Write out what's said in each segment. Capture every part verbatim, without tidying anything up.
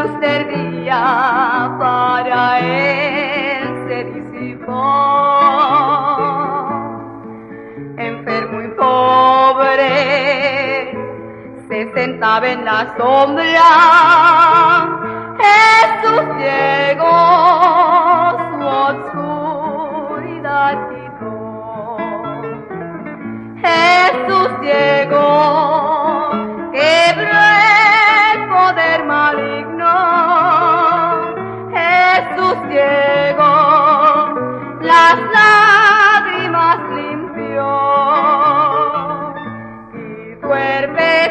luz del día para él se disipó. Enfermo y pobre se sentaba en la sombra. Jesús llegó, su oscuridad quitó. Jesús llegó, quebró el poder maligno. Jesús llegó, las lágrimas limpió. Quitó el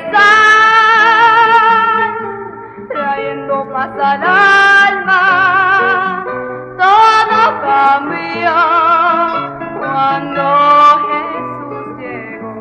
pesar, trayendo paz al alma. Todo cambió cuando Jesús llegó.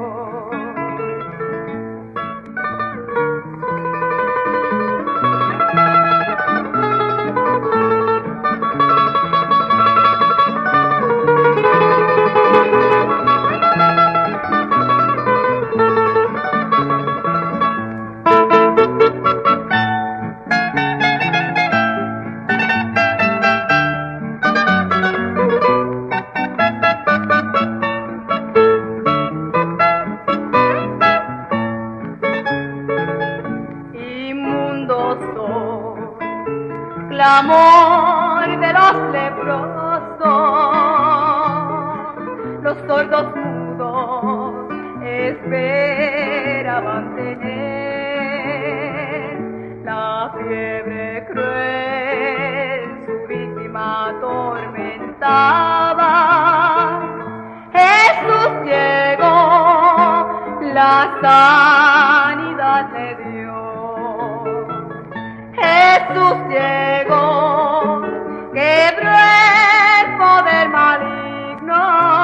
Clamor de los leprosos, los sordos mudos esperaban tener la fiebre cruel, su víctima atormentaba. Jesús llegó, la sanidad le dio. Jesús llegó, quebró el poder maligno.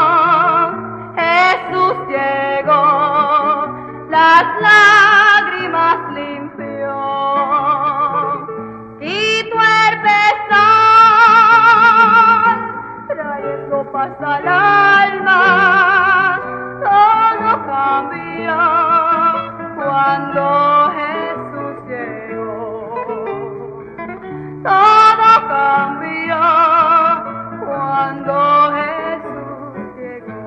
Jesús llegó, las lágrimas limpió. Quitó el pesar, trayendo paz al alma. Todo cambió cuando Jesús llegó. Todo cambió cuando Jesús llegó.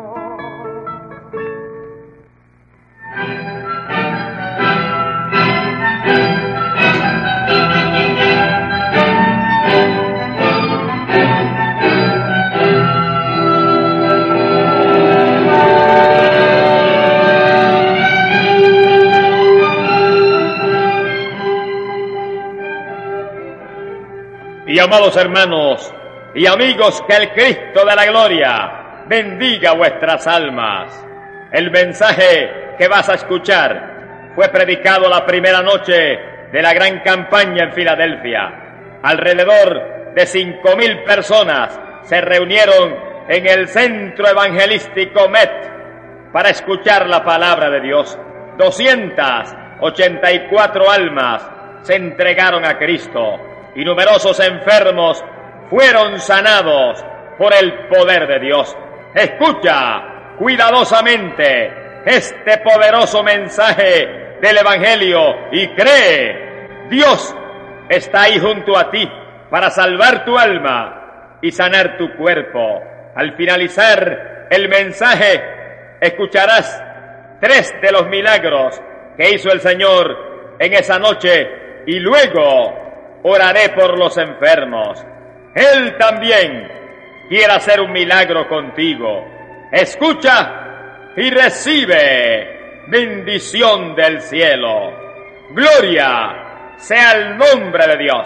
Y amados hermanos y amigos, que el Cristo de la gloria bendiga vuestras almas. El mensaje que vas a escuchar fue predicado la primera noche de la gran campaña en Filadelfia. Alrededor de cinco mil personas se reunieron en el centro evangelístico M E T para escuchar la palabra de Dios. doscientas ochenta y cuatro almas se entregaron a Cristo. Y numerosos enfermos fueron sanados por el poder de Dios. Escucha cuidadosamente este poderoso mensaje del Evangelio y cree. Dios está ahí junto a ti para salvar tu alma y sanar tu cuerpo. Al finalizar el mensaje, escucharás tres de los milagros que hizo el Señor en esa noche y luego oraré por los enfermos. Él también quiere hacer un milagro contigo. Escucha y recibe bendición del cielo. Gloria sea el nombre de Dios.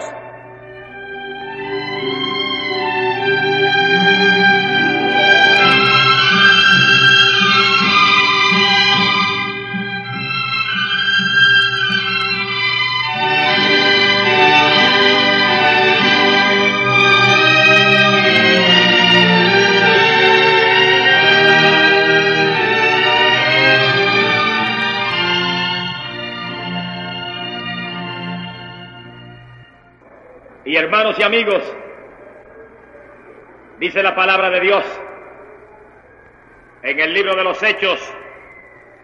Y hermanos y amigos, dice la palabra de Dios en el libro de los Hechos,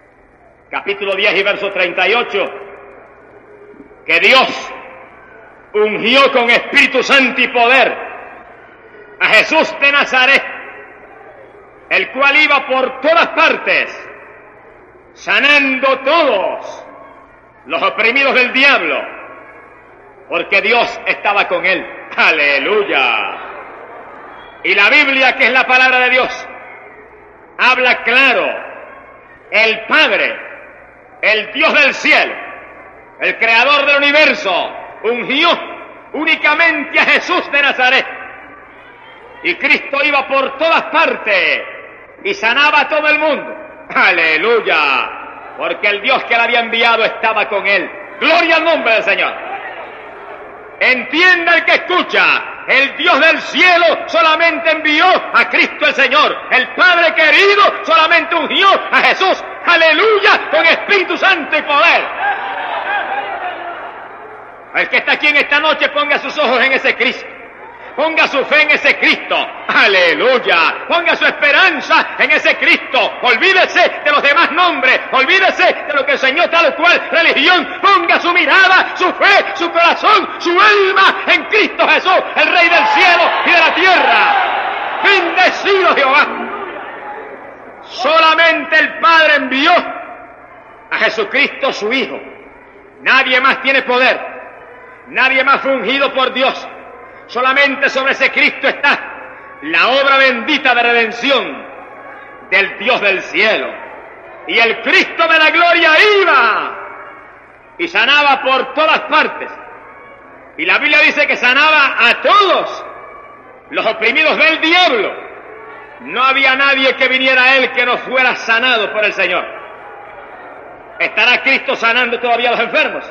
capítulo diez y verso treinta y ocho, que Dios ungió con Espíritu Santo y poder a Jesús de Nazaret, el cual iba por todas partes, sanando todos los oprimidos del diablo, porque Dios estaba con él. ¡Aleluya! Y la Biblia, que es la palabra de Dios, habla claro. El Padre, el Dios del cielo, el creador del universo, ungió únicamente a Jesús de Nazaret. Y Cristo iba por todas partes y sanaba a todo el mundo. ¡Aleluya! Porque el Dios que le había enviado estaba con él. ¡Gloria al nombre del Señor! Entienda el que escucha. El Dios del cielo solamente envió a Cristo el Señor. El Padre querido solamente ungió a Jesús. ¡Aleluya! Con Espíritu Santo y poder. El que está aquí en esta noche, ponga sus ojos en ese Cristo. Ponga su fe en ese Cristo. ¡Aleluya! Ponga su esperanza en ese Cristo. Olvídese de los demás nombres. Olvídese de lo que enseñó tal o cual religión. Ponga su mirada, su fe, su corazón, su alma en Cristo Jesús, el Rey del cielo y de la tierra. ¡Bendecido Jehová! Solamente el Padre envió a Jesucristo su Hijo. Nadie más tiene poder. Nadie más fue ungido por Dios. Solamente sobre ese Cristo está la obra bendita de redención del Dios del cielo. Y el Cristo de la gloria iba y sanaba por todas partes. Y la Biblia dice que sanaba a todos los oprimidos del diablo. No había nadie que viniera a él que no fuera sanado por el Señor. ¿Estará Cristo sanando todavía a los enfermos?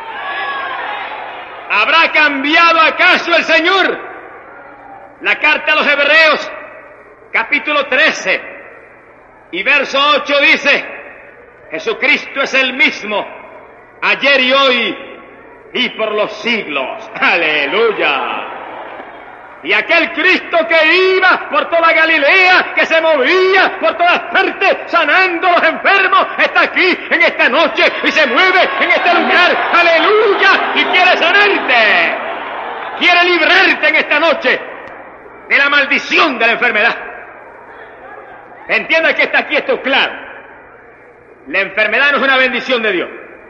¿Habrá cambiado acaso el Señor? La carta a los Hebreos, capítulo trece y verso ocho dice: Jesucristo es el mismo, ayer y hoy y por los siglos. ¡Aleluya! Y aquel Cristo que iba por toda Galilea, que se movía por todas partes, sanando a los enfermos, está aquí en esta noche y se mueve en este lugar. ¡Aleluya! Y quiere sanarte. Quiere librarte en esta noche de la maldición de la enfermedad. Entienda que está aquí, esto es claro. La enfermedad no es una bendición de Dios.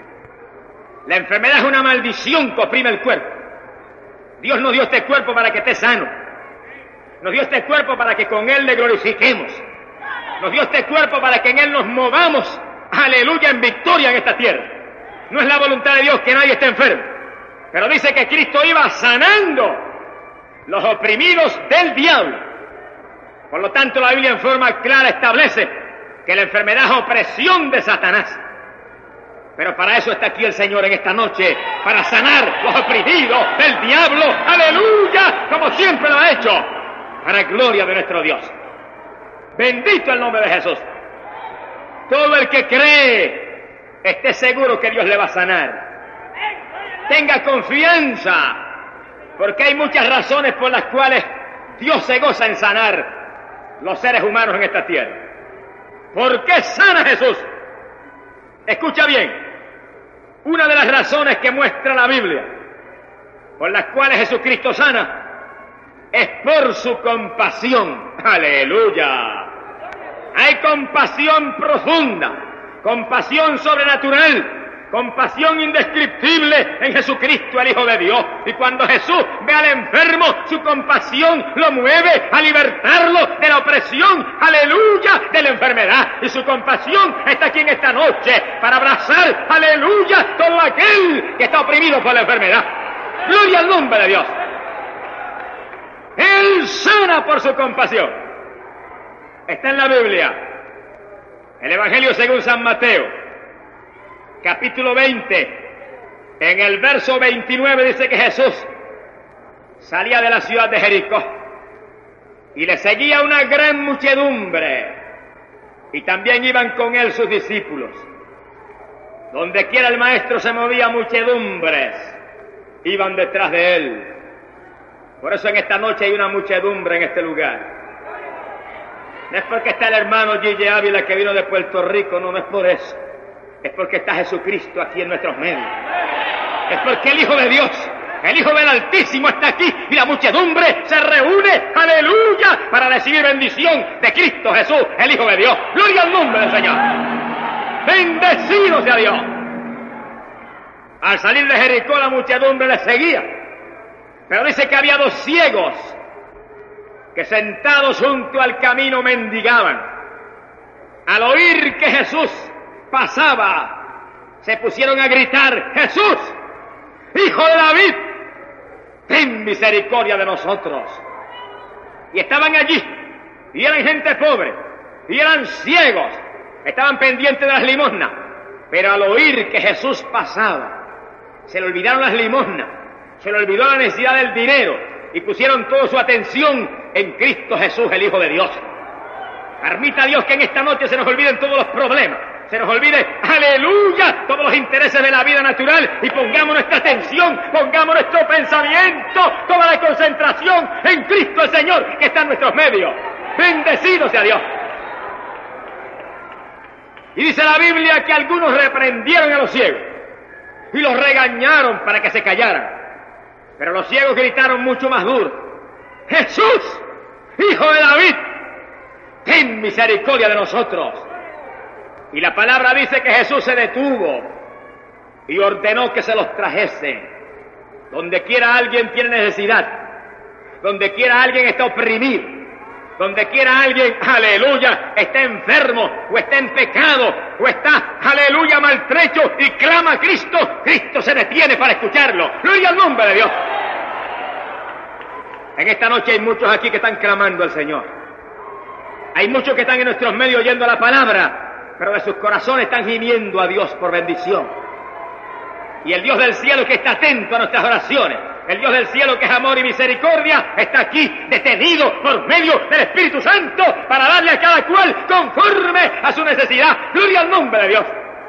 La enfermedad es una maldición que oprime el cuerpo. Dios nos dio este cuerpo para que esté sano. Nos dio este cuerpo para que con Él le glorifiquemos. Nos dio este cuerpo para que en Él nos movamos, aleluya, en victoria en esta tierra. No es la voluntad de Dios que nadie esté enfermo. Pero dice que Cristo iba sanando los oprimidos del diablo. Por lo tanto, la Biblia en forma clara establece que la enfermedad es opresión de Satanás. Pero para eso está aquí el Señor en esta noche, para sanar los oprimidos del diablo, aleluya, como siempre lo ha hecho, para gloria de nuestro Dios. Bendito el nombre de Jesús. Todo el que cree, esté seguro que Dios le va a sanar. Tenga confianza, porque hay muchas razones por las cuales Dios se goza en sanar los seres humanos en esta tierra. ¿Por qué sana Jesús? Escucha bien, una de las razones que muestra la Biblia por las cuales Jesucristo sana es por su compasión. ¡Aleluya! Hay compasión profunda, compasión sobrenatural, compasión indescriptible en Jesucristo, el Hijo de Dios. Y cuando Jesús ve al enfermo, su compasión lo mueve a libertarlo de la opresión, aleluya, de la enfermedad. Y su compasión está aquí en esta noche para abrazar, aleluya, todo aquel que está oprimido por la enfermedad. Gloria al nombre de Dios. Él sana por su compasión. Está en la Biblia, el Evangelio según San Mateo, capítulo veinte, en el verso veintinueve dice que Jesús salía de la ciudad de Jericó y le seguía una gran muchedumbre y también iban con él sus discípulos. Donde quiera el maestro se movía, muchedumbres iban detrás de él. Por eso en esta noche hay una muchedumbre en este lugar. No es porque está el hermano Gille Ávila que vino de Puerto Rico, no, no es por eso. Es porque está Jesucristo aquí en nuestros medios. Es porque el Hijo de Dios El Hijo del Altísimo está aquí y la muchedumbre se reúne, aleluya, para recibir bendición de Cristo Jesús, el Hijo de Dios. Gloria al nombre del Señor. Bendecido sea Dios. Al salir de Jericó la muchedumbre le seguía, pero dice que había dos ciegos que sentados junto al camino mendigaban. Al oír que Jesús pasaba, se pusieron a gritar: Jesús, Hijo de David, ten misericordia de nosotros. Y estaban allí, y eran gente pobre, y eran ciegos, estaban pendientes de las limosnas, pero al oír que Jesús pasaba, se le olvidaron las limosnas, se le olvidó la necesidad del dinero, y pusieron toda su atención en Cristo Jesús, el Hijo de Dios. Permita a Dios que en esta noche se nos olviden todos los problemas, se nos olvide, aleluya, todos los intereses de la vida natural, y pongamos nuestra atención, pongamos nuestro pensamiento, toda la concentración en Cristo el Señor, que está en nuestros medios. Bendecido sea Dios. Y dice la Biblia que algunos reprendieron a los ciegos y los regañaron para que se callaran. Pero los ciegos gritaron mucho más duro: Jesús, Hijo de David, ten misericordia de nosotros. Y la palabra dice que Jesús se detuvo y ordenó que se los trajesen. Donde quiera alguien tiene necesidad, donde quiera alguien está oprimido, donde quiera alguien, aleluya, está enfermo, o está en pecado, o está, aleluya, maltrecho, y clama a Cristo, Cristo se detiene para escucharlo. Gloria al nombre de Dios. En esta noche hay muchos aquí que están clamando al Señor. Hay muchos que están en nuestros medios oyendo la palabra, pero de sus corazones están gimiendo a Dios por bendición. Y el Dios del cielo, que está atento a nuestras oraciones, el Dios del cielo, que es amor y misericordia, está aquí detenido por medio del Espíritu Santo para darle a cada cual conforme a su necesidad. Gloria al nombre de Dios.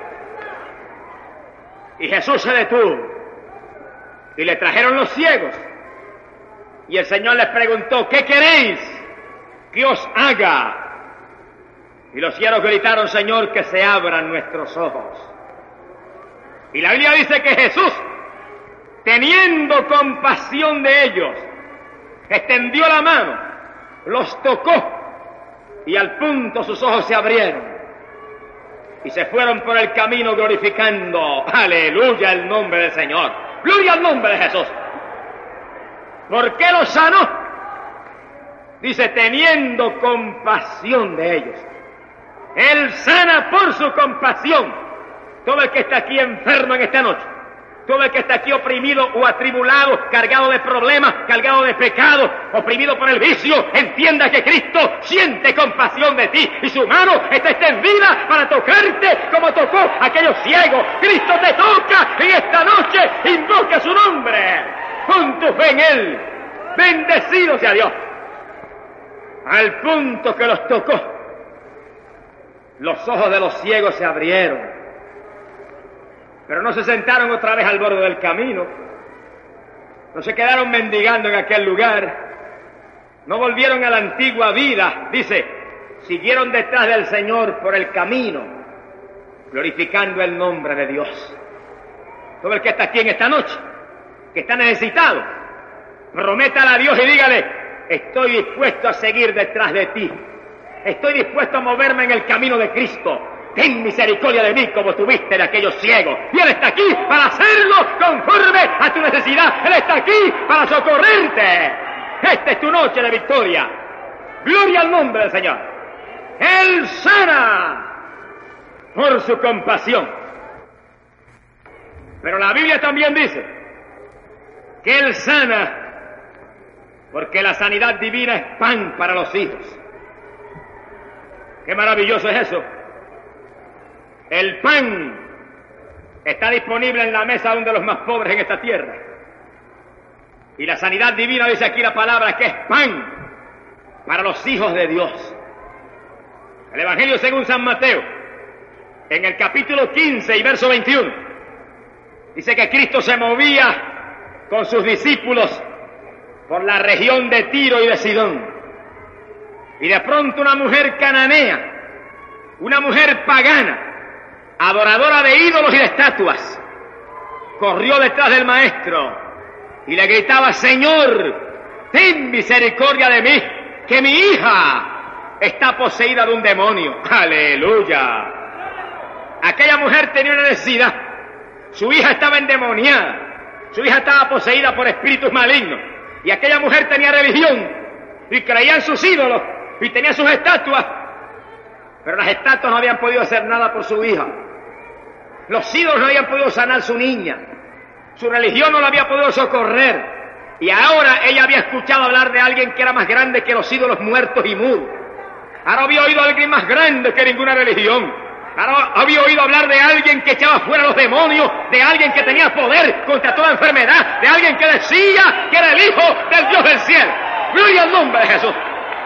Y Jesús se detuvo y le trajeron los ciegos, y el Señor les preguntó: ¿qué queréis que os haga? Y los ciegos gritaron: Señor, que se abran nuestros ojos. Y la Biblia dice que Jesús, teniendo compasión de ellos, extendió la mano, los tocó, y al punto sus ojos se abrieron, y se fueron por el camino glorificando, aleluya, el nombre del Señor. Gloria al nombre de Jesús. ¿Por qué los sanó? Dice: teniendo compasión de ellos. Él sana por su compasión todo el que está aquí enfermo en esta noche, todo el que está aquí oprimido o atribulado, cargado de problemas, cargado de pecados, oprimido por el vicio. Entienda que Cristo siente compasión de ti y su mano está extendida para tocarte como tocó a aquellos ciegos. Cristo te toca en esta noche, invoca su nombre, pon tu fe en Él. Bendecido sea Dios. Al punto que los tocó, los ojos de los ciegos se abrieron. Pero no se sentaron otra vez al borde del camino, no se quedaron mendigando en aquel lugar, no volvieron a la antigua vida. Dice: siguieron detrás del Señor por el camino, glorificando el nombre de Dios. Todo el que está aquí en esta noche, que está necesitado, prométale a Dios y dígale: estoy dispuesto a seguir detrás de ti, estoy dispuesto a moverme en el camino de Cristo. Ten misericordia de mí como tuviste de aquellos ciegos. Y Él está aquí para hacerlo conforme a tu necesidad. Él está aquí para socorrerte. Esta es tu noche de victoria. Gloria al nombre del Señor. Él sana por su compasión. Pero la Biblia también dice que Él sana porque la sanidad divina es pan para los hijos. Qué maravilloso es eso. El pan está disponible en la mesa de uno de los más pobres en esta tierra. Y la sanidad divina, dice aquí la palabra, que es pan para los hijos de Dios. El Evangelio según San Mateo, en el capítulo quince y verso veintiuno, dice que Cristo se movía con sus discípulos por la región de Tiro y de Sidón. Y de pronto una mujer cananea, una mujer pagana, adoradora de ídolos y de estatuas, corrió detrás del maestro y le gritaba: Señor, ten misericordia de mí, que mi hija está poseída de un demonio. ¡Aleluya! Aquella mujer tenía una necesidad. Su hija estaba endemoniada. Su hija estaba poseída por espíritus malignos. Y aquella mujer tenía religión. Y creía en sus ídolos. Y tenía sus estatuas. Pero las estatuas no habían podido hacer nada por su hija. Los ídolos no habían podido sanar su niña. Su religión no la había podido socorrer. Y ahora ella había escuchado hablar de alguien que era más grande que los ídolos muertos y mudos. Ahora había oído a alguien más grande que ninguna religión. Ahora había oído hablar de alguien que echaba fuera los demonios, de alguien que tenía poder contra toda enfermedad, de alguien que decía que era el Hijo del Dios del cielo. ¡Gloria al nombre de Jesús!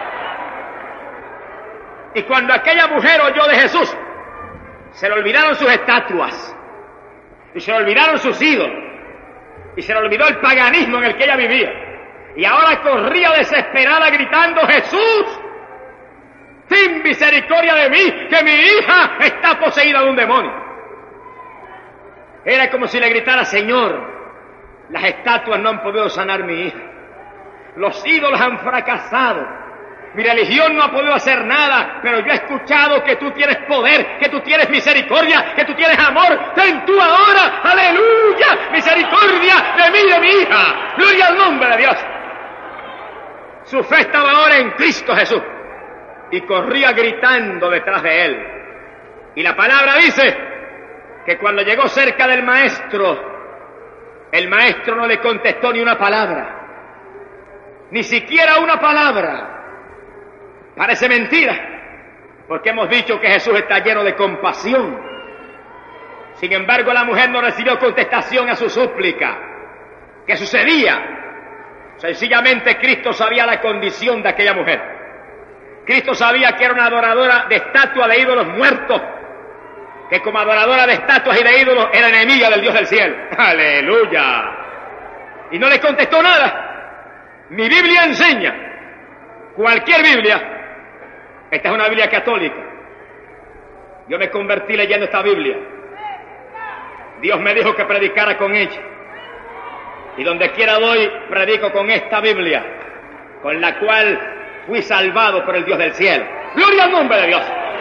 Y cuando aquella mujer oyó de Jesús, se le olvidaron sus estatuas, y se le olvidaron sus ídolos, y se le olvidó el paganismo en el que ella vivía. Y ahora corría desesperada gritando: ¡Jesús! ¡Ten misericordia de mí, que mi hija está poseída de un demonio! Era como si le gritara: Señor, las estatuas no han podido sanar mi hija. Los ídolos han fracasado. Mi religión no ha podido hacer nada, pero yo he escuchado que tú tienes poder, que tú tienes misericordia, que tú tienes amor. Ten tú ahora, aleluya, misericordia de mí y de mi hija. Gloria al nombre de Dios. Su fe estaba ahora en Cristo Jesús. Y corría gritando detrás de él. Y la palabra dice que cuando llegó cerca del maestro, el maestro no le contestó ni una palabra. Ni siquiera una palabra. Parece mentira, porque hemos dicho que Jesús está lleno de compasión. Sin embargo, la mujer no recibió contestación a su súplica. ¿Qué sucedía? Sencillamente Cristo sabía la condición de aquella mujer. Cristo sabía que era una adoradora de estatuas de ídolos muertos, que como adoradora de estatuas y de ídolos era enemiga del Dios del cielo. ¡Aleluya! Y no le contestó nada. Mi Biblia enseña, cualquier Biblia, esta es una Biblia católica. Yo me convertí leyendo esta Biblia. Dios me dijo que predicara con ella. Y donde quiera doy, predico con esta Biblia, con la cual fui salvado por el Dios del cielo. ¡Gloria al nombre de Dios!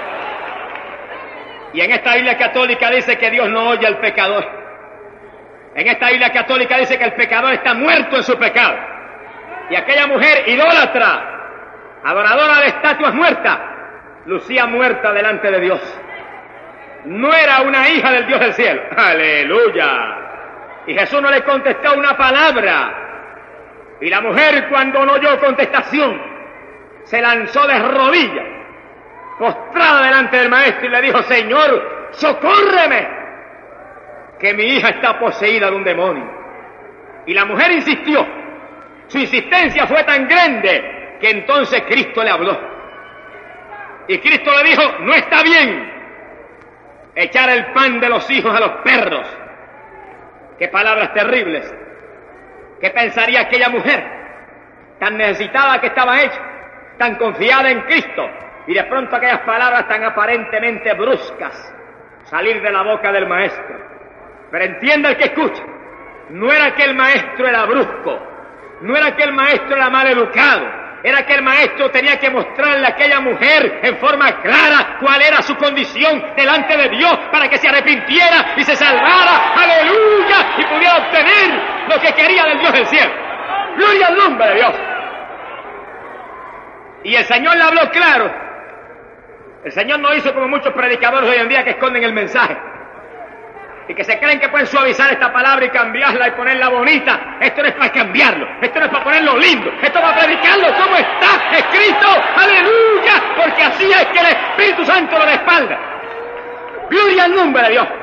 Y en esta Biblia católica dice que Dios no oye al pecador. En esta Biblia católica dice que el pecador está muerto en su pecado. Y aquella mujer idólatra, adoradora de estatuas muertas, lucía muerta delante de Dios. No era una hija del Dios del cielo. ¡Aleluya! Y Jesús no le contestó una palabra. Y la mujer, cuando no oyó contestación, se lanzó de rodillas, postrada delante del maestro, y le dijo: Señor, socórreme, que mi hija está poseída de un demonio. Y la mujer insistió. Su insistencia fue tan grande que entonces Cristo le habló. Y Cristo le dijo: no está bien echar el pan de los hijos a los perros. Qué palabras terribles. ¿Qué pensaría aquella mujer, tan necesitada que estaba hecha, tan confiada en Cristo, y de pronto aquellas palabras tan aparentemente bruscas salir de la boca del maestro? Pero entienda el que escucha, no era que el maestro era brusco, no era que el maestro era mal educado, era que el maestro tenía que mostrarle a aquella mujer en forma clara cuál era su condición delante de Dios, para que se arrepintiera y se salvara, aleluya, y pudiera obtener lo que quería del Dios del cielo. Gloria al nombre de Dios. Y el Señor le habló claro. El Señor no hizo como muchos predicadores hoy en día que esconden el mensaje y que se creen que pueden suavizar esta palabra y cambiarla y ponerla bonita. Esto no es para cambiarlo, esto no es para ponerlo lindo, esto es para predicarlo como está escrito, aleluya, porque así es que el Espíritu Santo lo respalda. Gloria al nombre de Dios.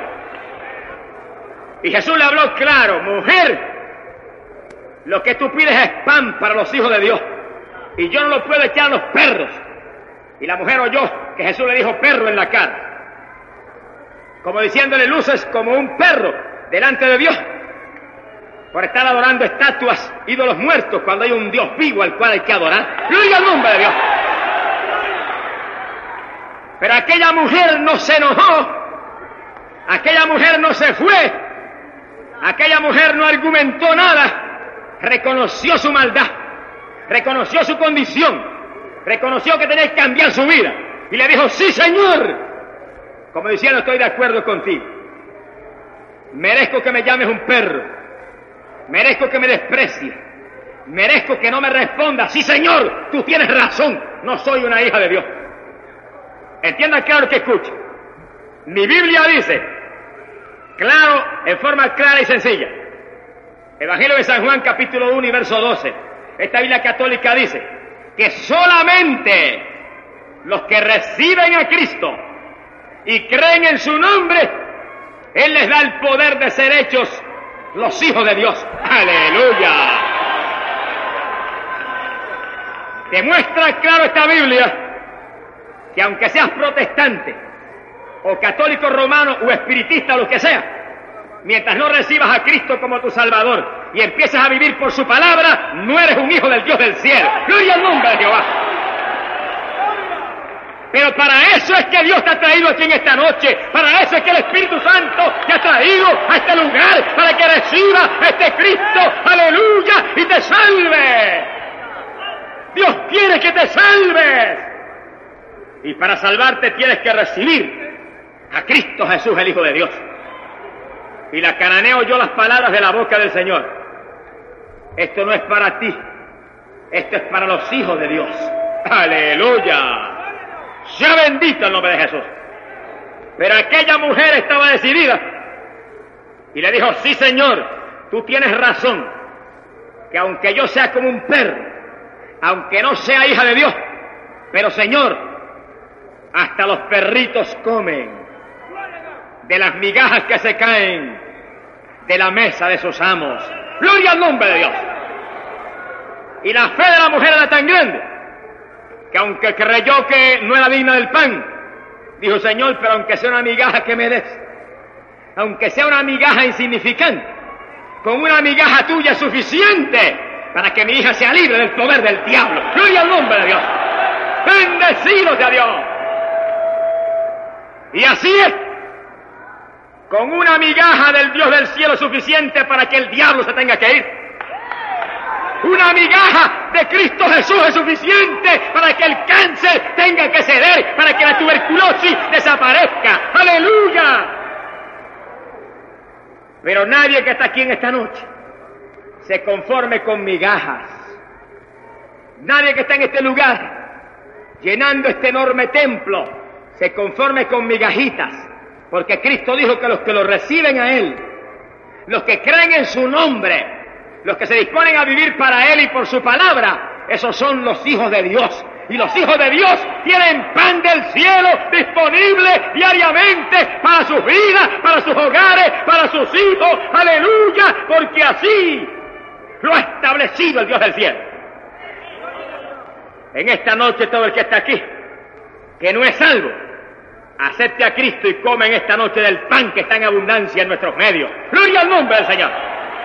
Y Jesús le habló claro: mujer, lo que tú pides es pan para los hijos de Dios, y yo no lo puedo echar a los perros. Y la mujer oyó que Jesús le dijo perro en la cara, como diciéndole: luces como un perro delante de Dios por estar adorando estatuas, ídolos muertos, cuando hay un Dios vivo al cual hay que adorar. ¡Gloria al nombre de Dios! Pero aquella mujer no se enojó, aquella mujer no se fue, aquella mujer no argumentó nada, reconoció su maldad, reconoció su condición, reconoció que tenía que cambiar su vida, y le dijo, sí, Señor, como diciendo, estoy de acuerdo contigo, merezco que me llames un perro, merezco que me desprecies, merezco que no me respondas, sí, Señor, tú tienes razón, no soy una hija de Dios. Entiendan claro que escuchen. Mi Biblia dice, claro, en forma clara y sencilla, Evangelio de San Juan, capítulo uno y verso doce, esta Biblia católica dice que solamente los que reciben a Cristo y creen en su nombre, Él les da el poder de ser hechos los hijos de Dios. ¡Aleluya! Demuestra claro esta Biblia que aunque seas protestante o católico romano o espiritista o lo que sea, mientras no recibas a Cristo como tu Salvador y empiezas a vivir por su palabra, no eres un hijo del Dios del cielo. ¡Gloria al nombre de Jehová! Pero para eso es que Dios te ha traído aquí en esta noche, para eso es que el Espíritu Santo te ha traído a este lugar, para que recibas a este Cristo, aleluya, y te salve. Dios quiere que te salves. Y para salvarte tienes que recibir a Cristo Jesús, el Hijo de Dios. Y la cananea oyó las palabras de la boca del Señor. Esto no es para ti, esto es para los hijos de Dios. ¡Aleluya! Sea bendito el nombre de Jesús. Pero aquella mujer estaba decidida y le dijo, sí, Señor, tú tienes razón, que aunque yo sea como un perro, aunque no sea hija de Dios, pero Señor, hasta los perritos comen de las migajas que se caen de la mesa de sus amos. ¡Gloria al nombre de Dios! Y la fe de la mujer era tan grande que aunque creyó que no era digna del pan, dijo, Señor, pero aunque sea una migaja que me des, aunque sea una migaja insignificante, con una migaja tuya es suficiente para que mi hija sea libre del poder del diablo. ¡Gloria al nombre de Dios! ¡Bendecido sea Dios! Y así es, con una migaja del Dios del cielo suficiente para que el diablo se tenga que ir. Una migaja de Cristo Jesús es suficiente para que el cáncer tenga que ceder, para que la tuberculosis desaparezca. ¡Aleluya! Pero nadie que está aquí en esta noche se conforme con migajas. Nadie que está en este lugar, llenando este enorme templo, se conforme con migajitas, porque Cristo dijo que los que lo reciben a Él, los que creen en su nombre, los que se disponen a vivir para Él y por su palabra, esos son los hijos de Dios. Y los hijos de Dios tienen pan del cielo disponible diariamente para sus vidas, para sus hogares, para sus hijos. ¡Aleluya! Porque así lo ha establecido el Dios del cielo. En esta noche todo el que está aquí, que no es salvo, acepte a Cristo y come en esta noche del pan que está en abundancia en nuestros medios. ¡Gloria al nombre del Señor!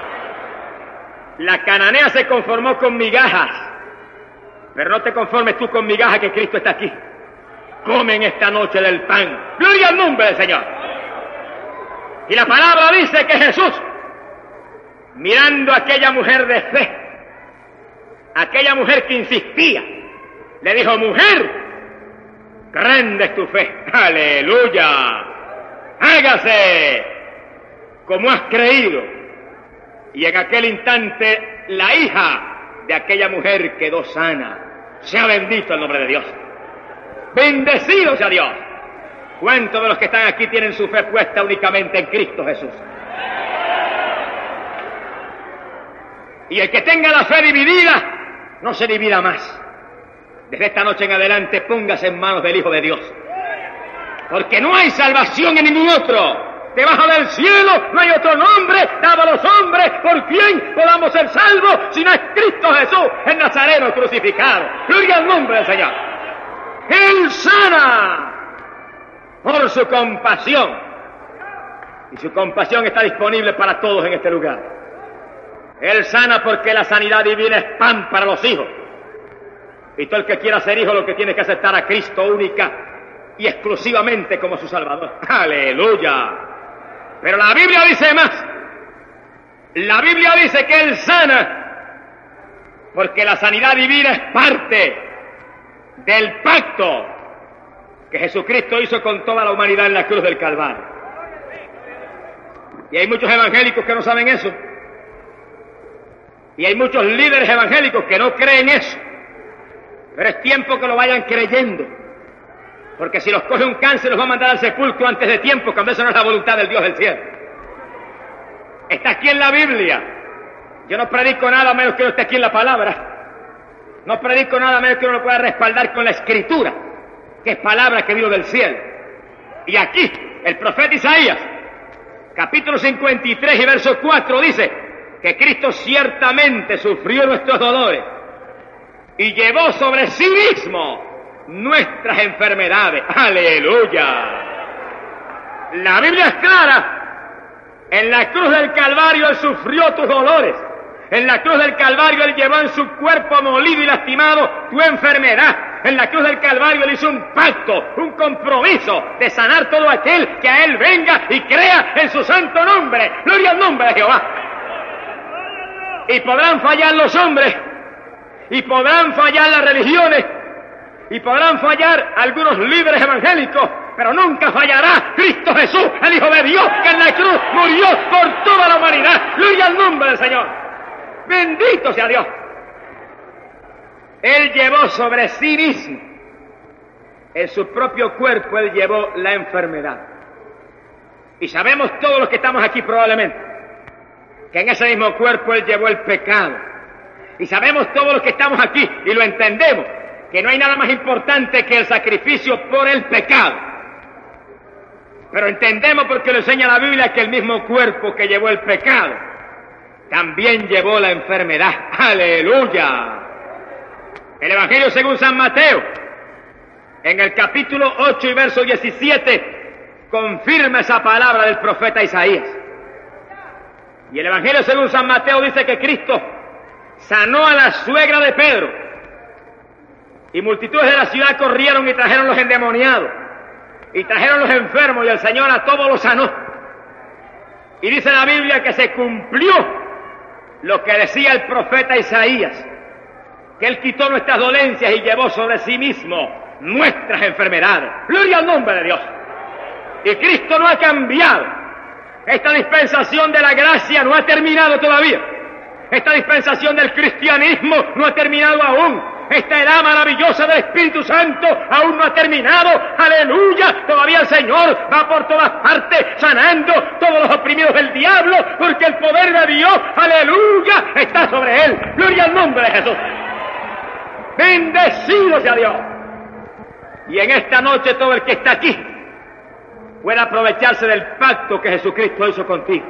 La cananea se conformó con migajas, pero no te conformes tú con migajas, que Cristo está aquí. Come en esta noche del pan. ¡Gloria al nombre del Señor! Y la palabra dice que Jesús, mirando a aquella mujer de fe, aquella mujer que insistía, le dijo, mujer, grande es tu fe. ¡Aleluya! Hágase como has creído. Y en aquel instante la hija de aquella mujer quedó sana. Sea bendito el nombre de Dios. Bendecido sea Dios. ¿Cuántos de los que están aquí tienen su fe puesta únicamente en Cristo Jesús? Y el que tenga la fe dividida, no se divida más. Desde esta noche en adelante póngase en manos del Hijo de Dios. Porque no hay salvación en ningún otro. Debajo del cielo no hay otro nombre dado a los hombres por quien podamos ser salvos, sino es Cristo Jesús, el Nazareno crucificado. Gloria al nombre del Señor. Él sana por su compasión. Y su compasión está disponible para todos en este lugar. Él sana porque la sanidad divina es pan para los hijos. Y todo el que quiera ser hijo lo que tiene que aceptar a Cristo única y exclusivamente como su Salvador. ¡Aleluya! Pero la Biblia dice más. La Biblia dice que Él sana porque la sanidad divina es parte del pacto que Jesucristo hizo con toda la humanidad en la cruz del Calvario. Y hay muchos evangélicos que no saben eso. Y hay muchos líderes evangélicos que no creen eso. Pero es tiempo que lo vayan creyendo. Porque si los coge un cáncer los va a mandar al sepulcro antes de tiempo, cuando eso no es la voluntad del Dios del cielo. Está aquí en la Biblia. Yo no predico nada menos que no esté aquí en la palabra. No predico nada menos que uno lo pueda respaldar con la Escritura, que es palabra que vino del cielo. Y aquí, el profeta Isaías, capítulo cincuenta y tres y verso cuatro, dice que Cristo ciertamente sufrió nuestros dolores y llevó sobre sí mismo nuestras enfermedades. ¡Aleluya! La Biblia es clara. En la cruz del Calvario Él sufrió tus dolores. En la cruz del Calvario Él llevó en su cuerpo molido y lastimado tu enfermedad. En la cruz del Calvario Él hizo un pacto, un compromiso de sanar todo aquel que a Él venga y crea en su santo nombre. Gloria al nombre de Jehová. Y podrán fallar los hombres, y podrán fallar las religiones, y podrán fallar algunos líderes evangélicos, pero nunca fallará Cristo Jesús, el Hijo de Dios, que en la cruz murió por toda la humanidad. Gloria al nombre del Señor. Bendito sea Dios. Él llevó sobre sí mismo, en su propio cuerpo, Él llevó la enfermedad. Y sabemos todos los que estamos aquí probablemente, que en ese mismo cuerpo Él llevó el pecado. Y sabemos todos los que estamos aquí, y lo entendemos, que no hay nada más importante que el sacrificio por el pecado. Pero entendemos, porque lo enseña la Biblia, que el mismo cuerpo que llevó el pecado también llevó la enfermedad. ¡Aleluya! El Evangelio según San Mateo, en el capítulo ocho y verso diecisiete, confirma esa palabra del profeta Isaías. Y el Evangelio según San Mateo dice que Cristo sanó a la suegra de Pedro, y multitudes de la ciudad corrieron y trajeron los endemoniados, y trajeron los enfermos, y el Señor a todos los sanó. Y dice la Biblia que se cumplió lo que decía el profeta Isaías, que Él quitó nuestras dolencias y llevó sobre sí mismo nuestras enfermedades. Gloria al nombre de Dios. Y Cristo no ha cambiado. Esta dispensación de la gracia no ha terminado todavía. Esta dispensación del cristianismo no ha terminado aún. Esta edad maravillosa del Espíritu Santo aún no ha terminado. ¡Aleluya! Todavía el Señor va por todas partes sanando todos los oprimidos del diablo, porque el poder de Dios, ¡aleluya!, está sobre Él. ¡Gloria al nombre de Jesús! ¡Bendecido sea Dios! Y en esta noche todo el que está aquí puede aprovecharse del pacto que Jesucristo hizo contigo,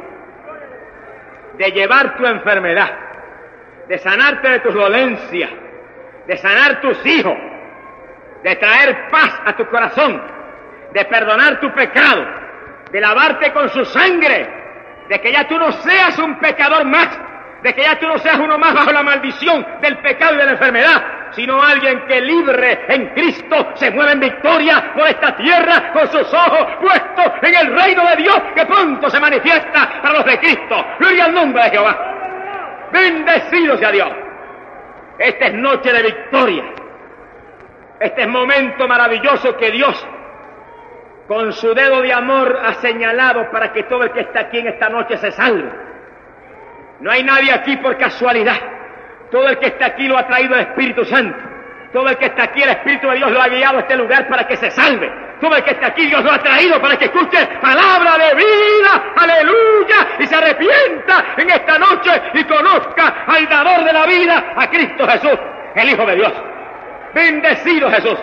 de llevar tu enfermedad, de sanarte de tus dolencias, de sanar tus hijos, de traer paz a tu corazón, de perdonar tu pecado, de lavarte con su sangre, de que ya tú no seas un pecador más, de que ya tú no seas uno más bajo la maldición del pecado y de la enfermedad, sino alguien que libre en Cristo se mueve en victoria por esta tierra con sus ojos puestos en el reino de Dios que pronto se manifiesta para los de Cristo. Gloria al nombre de Jehová. Bendecido sea Dios. Esta es noche de victoria. Este es momento maravilloso que Dios, con su dedo de amor, ha señalado para que todo el que está aquí en esta noche se salve. No hay nadie aquí por casualidad. Todo el que está aquí lo ha traído el Espíritu Santo. Todo el que está aquí, el Espíritu de Dios lo ha guiado a este lugar para que se salve. Todo el que está aquí, Dios lo ha traído para que escuche palabra de vida, aleluya, y se arrepienta en esta noche y conozca al dador de la vida, a Cristo Jesús, el Hijo de Dios. Bendecido Jesús.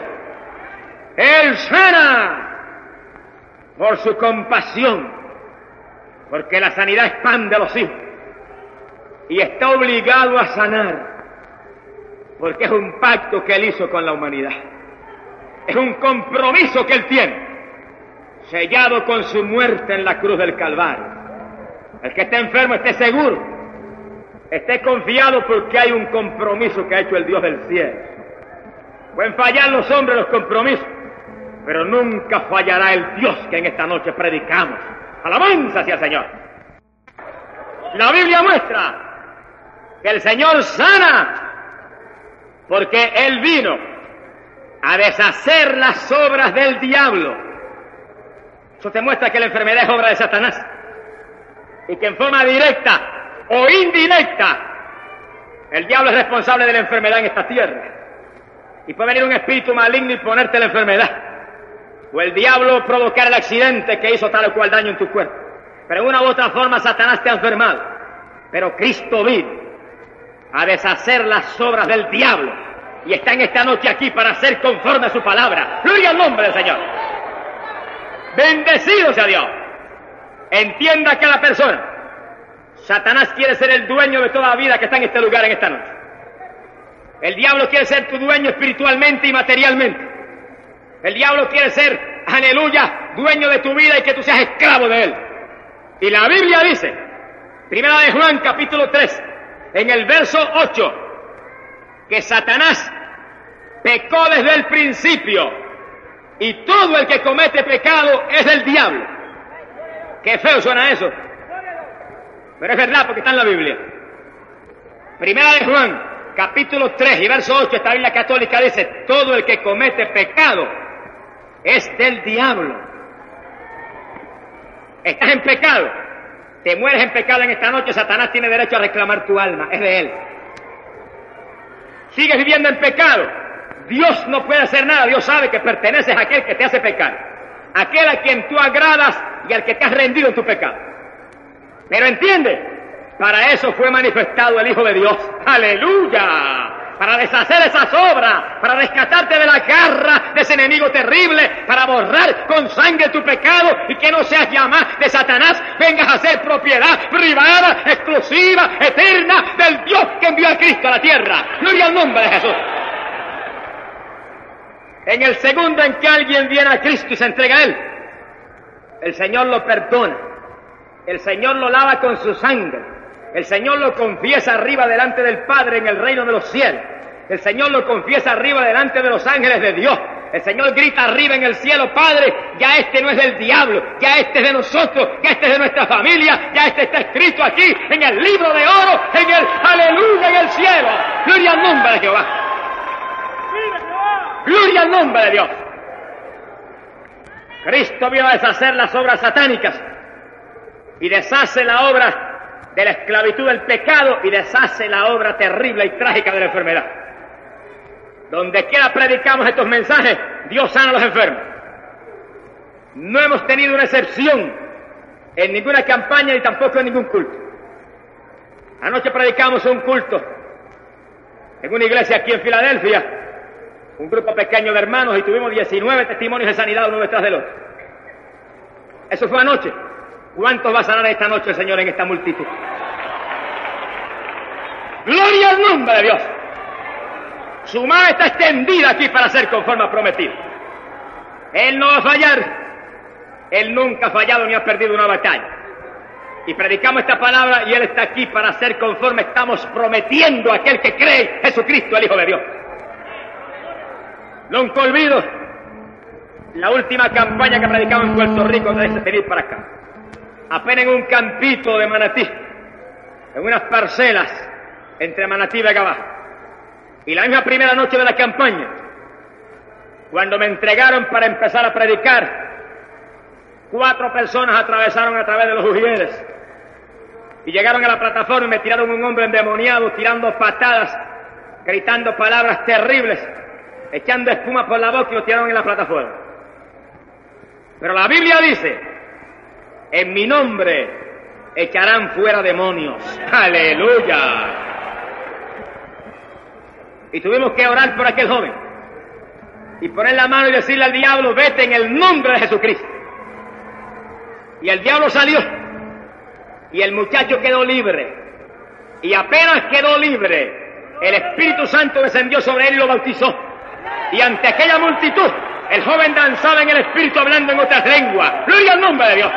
Él sana por su compasión, porque la sanidad expande a los hijos. Y está obligado a sanar, porque es un pacto que Él hizo con la humanidad. Es un compromiso que Él tiene, sellado con su muerte en la cruz del Calvario. El que esté enfermo esté seguro, esté confiado, porque hay un compromiso que ha hecho el Dios del cielo. Pueden fallar los hombres los compromisos, pero nunca fallará el Dios que en esta noche predicamos. Alabanza hacia el Señor. La Biblia muestra que el Señor sana porque Él vino a deshacer las obras del diablo. Eso te muestra que la enfermedad es obra de Satanás y que en forma directa o indirecta el diablo es responsable de la enfermedad en esta tierra. Y puede venir un espíritu maligno y ponerte la enfermedad, o el diablo provocar el accidente que hizo tal o cual daño en tu cuerpo. Pero en una u otra forma Satanás te ha enfermado. Pero Cristo vino a deshacer las obras del diablo y está en esta noche aquí para hacer conforme a su palabra. ¡Gloria al nombre del Señor! ¡Bendecido sea Dios! Entienda que la persona, Satanás quiere ser el dueño de toda la vida que está en este lugar en esta noche. El diablo quiere ser tu dueño espiritualmente y materialmente. El diablo quiere ser, aleluya, dueño de tu vida y que tú seas esclavo de él. Y la Biblia dice, Primera de Juan, capítulo tres, en el verso ocho, que Satanás pecó desde el principio y todo el que comete pecado es del diablo. Qué feo suena eso, pero es verdad porque está en la Biblia. Primera de Juan, capítulo tres y verso ocho, esta Biblia católica dice, todo el que comete pecado es del diablo. Estás en pecado, te mueres en pecado en esta noche, Satanás tiene derecho a reclamar tu alma, es de él. Sigues viviendo en pecado, Dios no puede hacer nada, Dios sabe que perteneces a aquel que te hace pecar, aquel a quien tú agradas y al que te has rendido en tu pecado. Pero entiende, para eso fue manifestado el Hijo de Dios, aleluya, para deshacer esas obras, para rescatarte de la garra de ese enemigo terrible, para borrar con sangre tu pecado y que no seas ya más de Satanás, vengas a ser propiedad privada, exclusiva, eterna del Dios que envió a Cristo a la tierra. Gloria al nombre de Jesús. En el segundo en que alguien viene a Cristo y se entrega a Él, el Señor lo perdona, el Señor lo lava con su sangre, el Señor lo confiesa arriba delante del Padre en el reino de los cielos, el Señor lo confiesa arriba delante de los ángeles de Dios, el Señor grita arriba en el cielo, Padre, ya este no es del diablo, ya este es de nosotros, ya este es de nuestra familia, ya este está escrito aquí en el libro de oro, en el aleluya en el cielo. Gloria al nombre de Jehová. Gloria al nombre de Dios. Cristo vino a deshacer las obras satánicas y deshace la obra de la esclavitud del pecado y deshace la obra terrible y trágica de la enfermedad. Donde quiera predicamos estos mensajes, Dios sana a los enfermos. No hemos tenido una excepción en ninguna campaña ni tampoco en ningún culto. Anoche predicamos un culto en una iglesia aquí en Filadelfia, un grupo pequeño de hermanos, y tuvimos diecinueve testimonios de sanidad uno detrás del otro. Eso fue anoche. ¿Cuántos va a sanar esta noche el Señor en esta multitud? ¡Gloria al nombre de Dios! Su mano está extendida aquí para ser conforme a prometido. Él no va a fallar. Él nunca ha fallado ni ha perdido una batalla. Y predicamos esta palabra y Él está aquí para ser conforme estamos prometiendo a aquel que cree Jesucristo, el Hijo de Dios. Nunca olvido la última campaña que predicamos en Puerto Rico antes de venir para acá. Apenas en un campito de Manatí, en unas parcelas entre Manatí y Vega Baja. Y la misma primera noche de la campaña, cuando me entregaron para empezar a predicar, cuatro personas atravesaron a través de los ujieres y llegaron a la plataforma y me tiraron un hombre endemoniado, tirando patadas, gritando palabras terribles, echando espuma por la boca y lo tiraron en la plataforma. Pero la Biblia dice, en mi nombre echarán fuera demonios. ¡Aleluya! Y tuvimos que orar por aquel joven y poner la mano y decirle al diablo, vete en el nombre de Jesucristo. Y el diablo salió y el muchacho quedó libre. Y apenas quedó libre, el Espíritu Santo descendió sobre él y lo bautizó. Y ante aquella multitud, el joven danzaba en el Espíritu hablando en otras lenguas. ¡Gloria al nombre de Dios!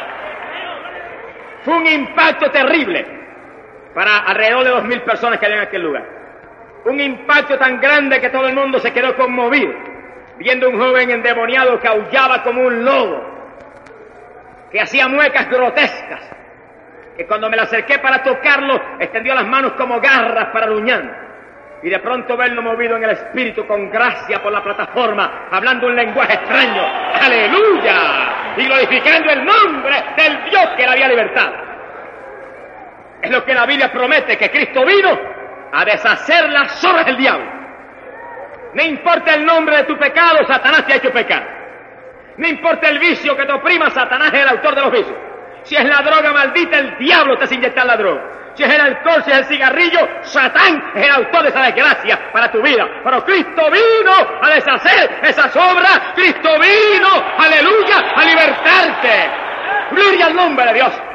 Fue un impacto terrible para alrededor de dos mil personas que había en aquel lugar. Un impacto tan grande que todo el mundo se quedó conmovido, viendo un joven endemoniado que aullaba como un lobo, que hacía muecas grotescas, que cuando me le acerqué para tocarlo, extendió las manos como garras para aruñar. y de pronto verlo movido en el espíritu con gracia por la plataforma, hablando un lenguaje extraño, aleluya, y glorificando el nombre del Dios que le había libertado. Es lo que la Biblia promete, que Cristo vino a deshacer las obras del diablo. No importa el nombre de tu pecado, Satanás te ha hecho pecar. No importa el vicio que te oprima, Satanás es el autor de los vicios. Si es la droga maldita, el diablo te hace inyectar la droga. Si es el alcohol, si es el cigarrillo, Satán es el autor de esa desgracia para tu vida. Pero Cristo vino a deshacer esas obras. Cristo vino, aleluya, a libertarte. Gloria al nombre de Dios.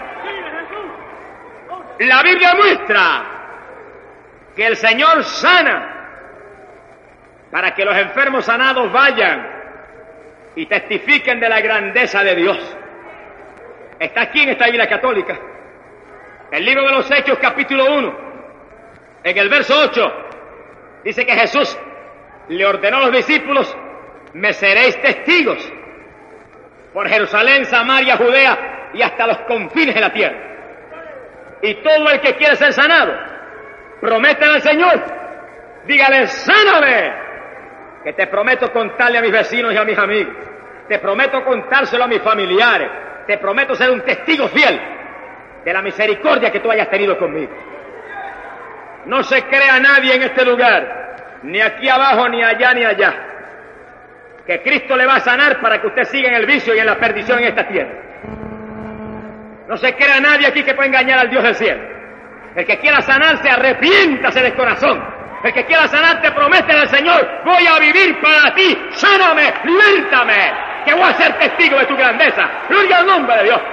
La Biblia muestra que el Señor sana para que los enfermos sanados vayan y testifiquen de la grandeza de Dios. Está aquí en esta Biblia católica. El libro de los Hechos, capítulo uno, en el verso ocho, dice que Jesús le ordenó a los discípulos: me seréis testigos por Jerusalén, Samaria, Judea y hasta los confines de la tierra. Y todo el que quiere ser sanado, prométale al Señor, dígale: sáname, que te prometo contarle a mis vecinos y a mis amigos, te prometo contárselo a mis familiares, te prometo ser un testigo fiel de la misericordia que tú hayas tenido conmigo. No se crea nadie en este lugar, ni aquí abajo, ni allá, ni allá, que Cristo le va a sanar para que usted siga en el vicio y en la perdición en esta tierra. No se crea nadie aquí que pueda engañar al Dios del cielo. El que quiera sanarse, arrepiéntase de corazón. El que quiera sanarte, prométele al Señor: voy a vivir para ti, sáname, libértame, que voy a ser testigo de tu grandeza. Gloria al nombre de Dios.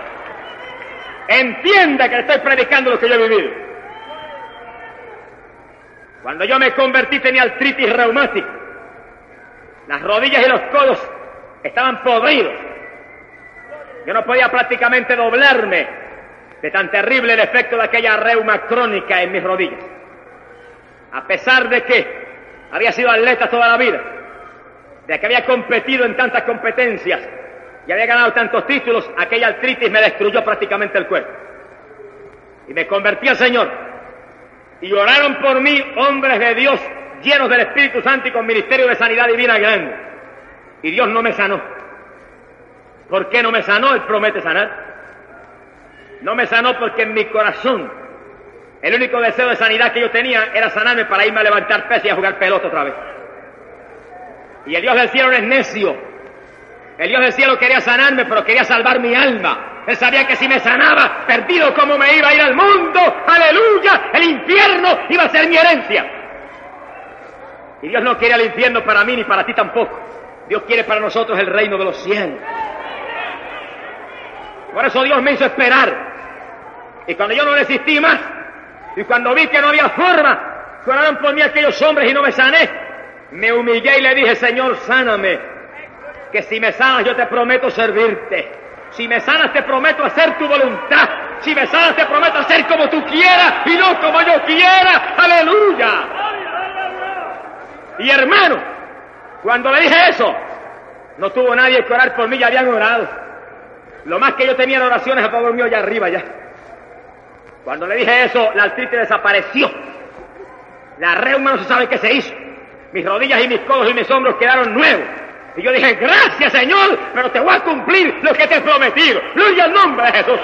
Entienda que le estoy predicando lo que yo he vivido. Cuando yo me convertí tenía artritis reumática. Las rodillas y los codos estaban podridos. Yo no podía prácticamente doblarme de tan terrible el efecto de aquella reuma crónica en mis rodillas. A pesar de que había sido atleta toda la vida, de que había competido en tantas competencias y había ganado tantos títulos, aquella artritis me destruyó prácticamente el cuerpo. Y me convertí al Señor. Y oraron por mí hombres de Dios llenos del Espíritu Santo y con ministerio de sanidad divina grande. Y Dios no me sanó. ¿Por qué no me sanó? Él promete sanar. No me sanó porque en mi corazón el único deseo de sanidad que yo tenía era sanarme para irme a levantar pesas y a jugar pelota otra vez. Y el Dios del cielo no es necio. El Dios del cielo quería sanarme, pero quería salvar mi alma. Él sabía que si me sanaba, perdido como me iba a ir al mundo, aleluya, el infierno iba a ser mi herencia. Y Dios no quiere el infierno para mí ni para ti tampoco. Dios quiere para nosotros el reino de los cielos. Por eso Dios me hizo esperar. Y cuando yo no resistí más, y cuando vi que no había forma, que oraron por mí aquellos hombres y no me sané, me humillé y le dije: Señor, sáname, que si me sanas yo te prometo servirte. Si me sanas te prometo hacer tu voluntad. Si me sanas te prometo hacer como tú quieras y no como yo quiera. ¡Aleluya! Y hermano, cuando le dije eso, no tuvo nadie que orar por mí, ya habían orado. Lo más que yo tenía eran oraciones a favor mío allá arriba ya. Cuando le dije eso, la artritis desapareció. La reuma no se sabe qué se hizo. Mis rodillas y mis codos y mis hombros quedaron nuevos. Y yo dije: gracias, Señor, pero te voy a cumplir lo que te he prometido. Gloria al nombre de Jesús.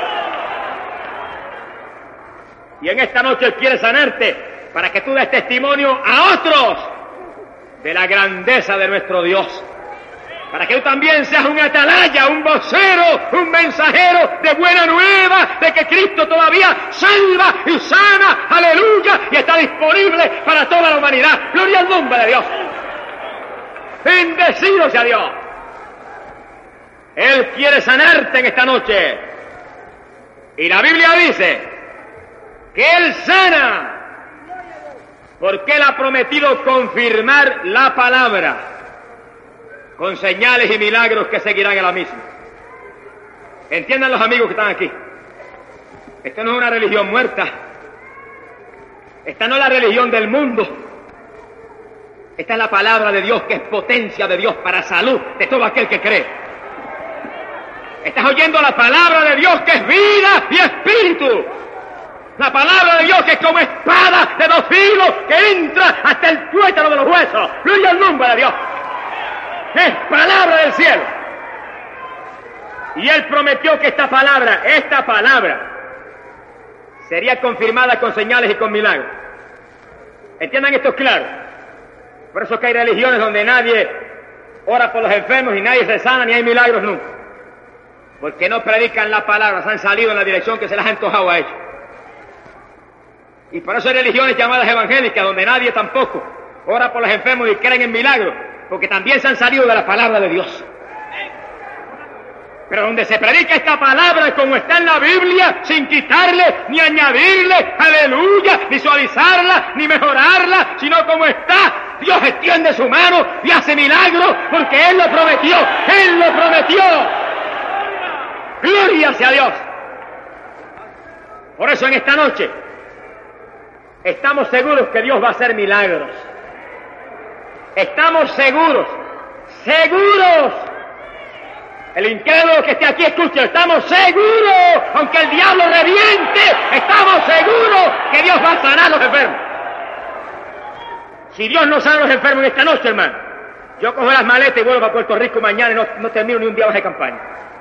Y en esta noche Él quiere sanarte para que tú des testimonio a otros de la grandeza de nuestro Dios. Para que tú también seas un atalaya, un vocero, un mensajero de buena nueva, de que Cristo todavía salva y sana, aleluya, y está disponible para toda la humanidad. Gloria al nombre de Dios. Bendecido sea Dios. Él quiere sanarte en esta noche. Y la Biblia dice que Él sana porque Él ha prometido confirmar la palabra con señales y milagros que seguirán en la misma. Entiendan los amigos que están aquí. Esto no es una religión muerta. Esta no es la religión del mundo. Esta es la palabra de Dios, que es potencia de Dios para salud de todo aquel que cree. Estás oyendo la palabra de Dios, que es vida y espíritu. La palabra de Dios que es como espada de dos filos que entra hasta el tuétano de los huesos. Gloria al nombre de Dios. Es palabra del cielo. Y Él prometió que esta palabra, esta palabra, sería confirmada con señales y con milagros. ¿Entiendan esto claro? Por eso que hay religiones donde nadie ora por los enfermos y nadie se sana ni hay milagros nunca. Porque no predican la palabra, se han salido en la dirección que se les ha antojado a ellos. Y por eso hay religiones llamadas evangélicas donde nadie tampoco ora por los enfermos y creen en milagros, porque también se han salido de la palabra de Dios. Pero donde se predica esta palabra como está en la Biblia, sin quitarle ni añadirle, aleluya, ni suavizarla, ni mejorarla, sino como está, Dios extiende su mano y hace milagros, porque Él lo prometió, Él lo prometió. Gloria sea a Dios. Por eso en esta noche estamos seguros que Dios va a hacer milagros. Estamos seguros, seguros. El incrédulo que esté aquí, escuche, estamos seguros, aunque el diablo reviente, estamos seguros que Dios va a sanar a los enfermos. Si Dios no sana a los enfermos en esta noche, hermano, yo cojo las maletas y vuelvo a Puerto Rico mañana y no, no termino ni un día más de campaña.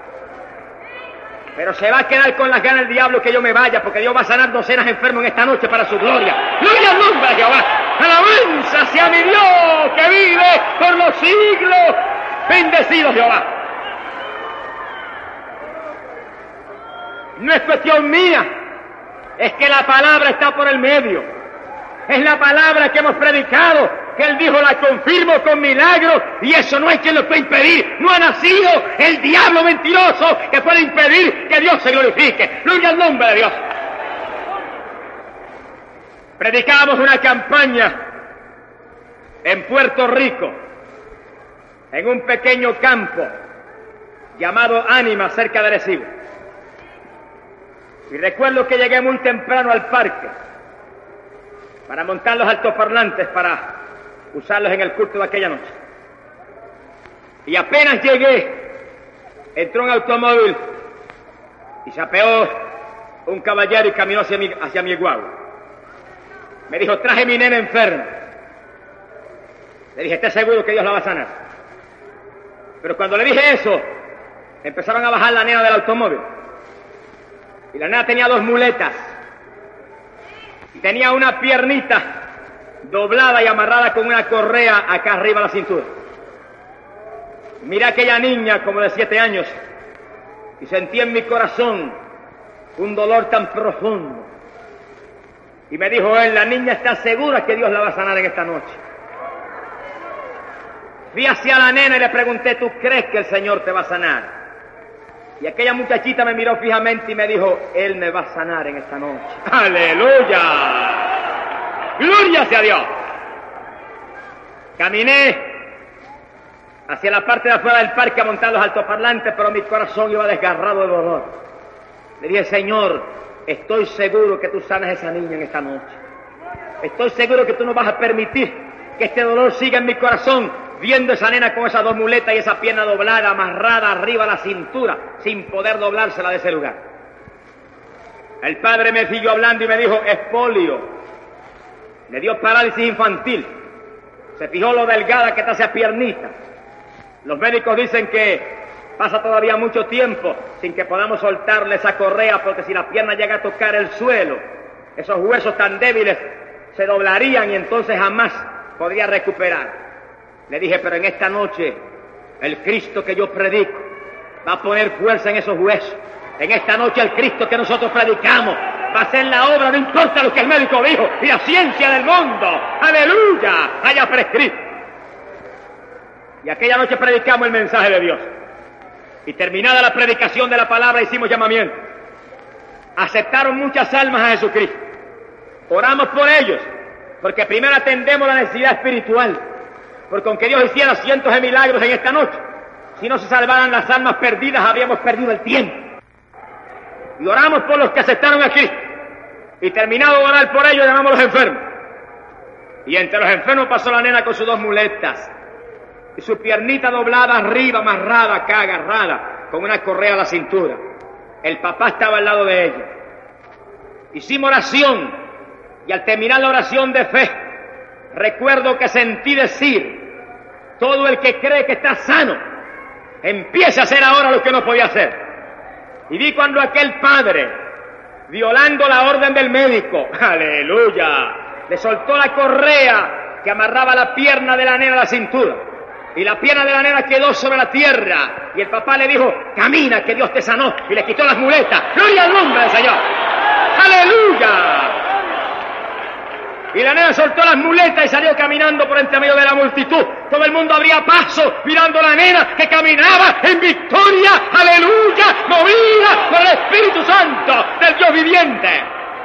Pero se va a quedar con las ganas el diablo que yo me vaya, porque Dios va a sanar docenas de enfermos en esta noche para su gloria. ¡Gloria al nombre de Jehová! ¡Alabanza sea mi Dios que vive por los siglos! ¡Bendecido Jehová! No es cuestión mía, es que la palabra está por el medio. Es la palabra que hemos predicado, que Él dijo la confirmo con milagros, y eso no hay quien lo pueda impedir. No ha nacido el diablo mentiroso que puede impedir que Dios se glorifique. Gloria al nombre de Dios. Predicábamos una campaña en Puerto Rico, en un pequeño campo llamado Ánima, cerca de Arecibo. Y recuerdo que llegué muy temprano al parque para montar los altoparlantes para usarlos en el culto de aquella noche. Y apenas llegué, entró un automóvil y se apeó un caballero y caminó hacia mi, hacia mi guagua. Me dijo, traje mi nena enferma. Le dije, ¿estás seguro que Dios la va a sanar? Pero cuando le dije eso, empezaron a bajar la nena del automóvil. Y la nena tenía dos muletas. Y tenía una piernita doblada y amarrada con una correa acá arriba a la cintura. Miré a aquella niña como de siete años y sentí en mi corazón un dolor tan profundo. Y me dijo él, la niña está segura que Dios la va a sanar en esta noche. Fui hacia la nena y le pregunté, ¿tú crees que el Señor te va a sanar? Y aquella muchachita me miró fijamente y me dijo, Él me va a sanar en esta noche. ¡Aleluya! ¡Gloria sea a Dios! Caminé hacia la parte de afuera del parque a montar los altoparlantes, pero mi corazón iba desgarrado de dolor. Le dije, Señor, estoy seguro que tú sanas a esa niña en esta noche. Estoy seguro que tú no vas a permitir que este dolor siga en mi corazón, viendo esa nena con esas dos muletas y esa pierna doblada, amarrada arriba a la cintura, sin poder doblársela de ese lugar. El padre me siguió hablando y me dijo, es polio. Le dio parálisis infantil. Se fijó lo delgada que está esa piernita. Los médicos dicen que pasa todavía mucho tiempo sin que podamos soltarle esa correa, porque si la pierna llega a tocar el suelo, esos huesos tan débiles se doblarían y entonces jamás podría recuperar. Le dije, pero en esta noche, el Cristo que yo predico va a poner fuerza en esos huesos. En esta noche el Cristo que nosotros predicamos va a hacer la obra, no importa lo que el médico dijo, y la ciencia del mundo, aleluya, haya prescrito. Y aquella noche predicamos el mensaje de Dios. Y terminada la predicación de la palabra, hicimos llamamiento. Aceptaron muchas almas a Jesucristo. Oramos por ellos, porque primero atendemos la necesidad espiritual. Porque aunque Dios hiciera cientos de milagros en esta noche, si no se salvaran las almas perdidas, habríamos perdido el tiempo. Y oramos por los que aceptaron a Cristo. Y terminado de orar por ellos, llamamos a los enfermos. Y entre los enfermos pasó la nena con sus dos muletas. Y su piernita doblada arriba, amarrada acá, agarrada, con una correa a la cintura. El papá estaba al lado de ella. hicimos oración, y al terminar la oración de fe, recuerdo que sentí decir, todo el que cree que está sano, empieza a hacer ahora lo que no podía hacer. Y vi cuando aquel padre, violando la orden del médico, aleluya, le soltó la correa que amarraba la pierna de la nena a la cintura, y la pierna de la nena quedó sobre la tierra, y el papá le dijo, camina que Dios te sanó, y le quitó las muletas. ¡Gloria al nombre del Señor! ¡Aleluya! Y la nena soltó las muletas y salió caminando por entre medio de la multitud. Todo el mundo abría paso mirando a la nena que caminaba en victoria, aleluya, movida por el Espíritu Santo del Dios viviente.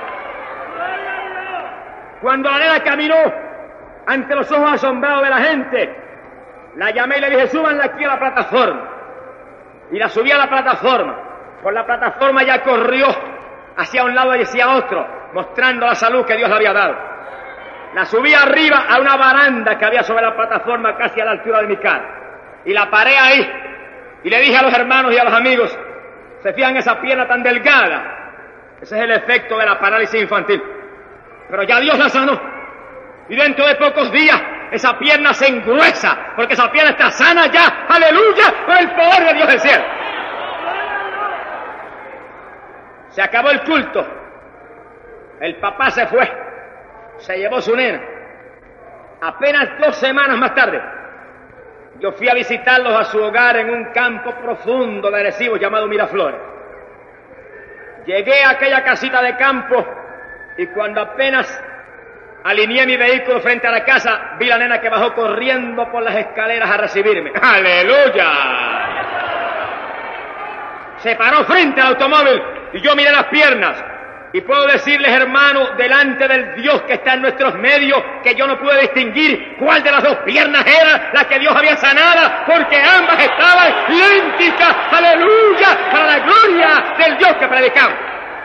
Cuando la nena caminó ante los ojos asombrados de la gente, la llamé y le dije, súbanla aquí a la plataforma. Y la subí a la plataforma. Por la plataforma ya corrió hacia un lado y hacia otro, mostrando la salud que Dios le había dado. La subí arriba a una baranda que había sobre la plataforma casi a la altura de mi cara. Y la paré ahí. Y le dije a los hermanos y a los amigos, ¿se fijan esa pierna tan delgada? Ese es el efecto de la parálisis infantil. Pero ya Dios la sanó. Y dentro de pocos días esa pierna se engruesa, porque esa pierna está sana ya, aleluya, por el poder de Dios del cielo. Se acabó el culto. El papá se fue. Se llevó su nena. Apenas dos semanas más tarde, yo fui a visitarlos a su hogar en un campo profundo de Arecibo llamado Miraflores. Llegué a aquella casita de campo y cuando apenas alineé mi vehículo frente a la casa, vi la nena que bajó corriendo por las escaleras a recibirme. ¡Aleluya! Se paró frente al automóvil y yo miré las piernas. Y puedo decirles, hermano, delante del Dios que está en nuestros medios, que yo no pude distinguir cuál de las dos piernas era la que Dios había sanada, porque ambas estaban idénticas, aleluya, para la gloria del Dios que predicamos.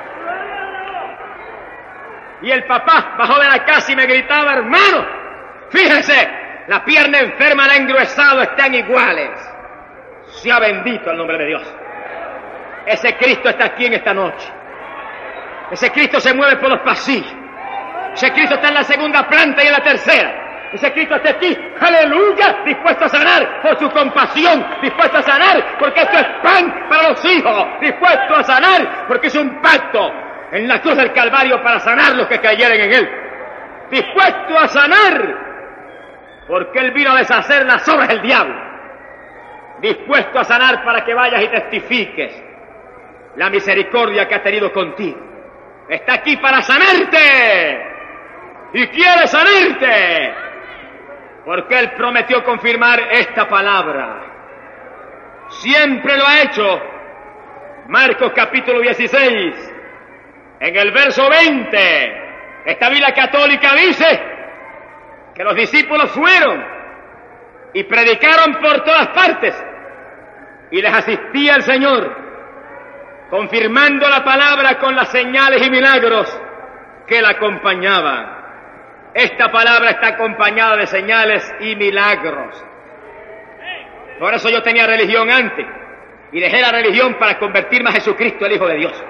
Y el papá bajó de la casa y me gritaba, hermano, fíjese, la pierna enferma, la engruesado, están iguales. Sea bendito el nombre de Dios. Ese Cristo está aquí en esta noche. Ese Cristo se mueve por los pasillos. Ese Cristo está en la segunda planta y en la tercera. Ese Cristo está aquí, aleluya, dispuesto a sanar por su compasión, dispuesto a sanar porque esto es pan para los hijos, dispuesto a sanar porque es un pacto en la cruz del Calvario para sanar los que creyeren en Él. Dispuesto a sanar porque Él vino a deshacer las obras del diablo. Dispuesto a sanar para que vayas y testifiques la misericordia que ha tenido contigo. Está aquí para sanarte y quiere sanarte porque Él prometió confirmar esta palabra. Siempre lo ha hecho. Marcos capítulo dieciséis, en el verso veinte, esta Biblia católica dice que los discípulos fueron y predicaron por todas partes y les asistía el Señor, confirmando la palabra con las señales y milagros que la acompañaban. Esta palabra está acompañada de señales y milagros. Por eso yo tenía religión antes y dejé la religión para convertirme a Jesucristo, el Hijo de Dios.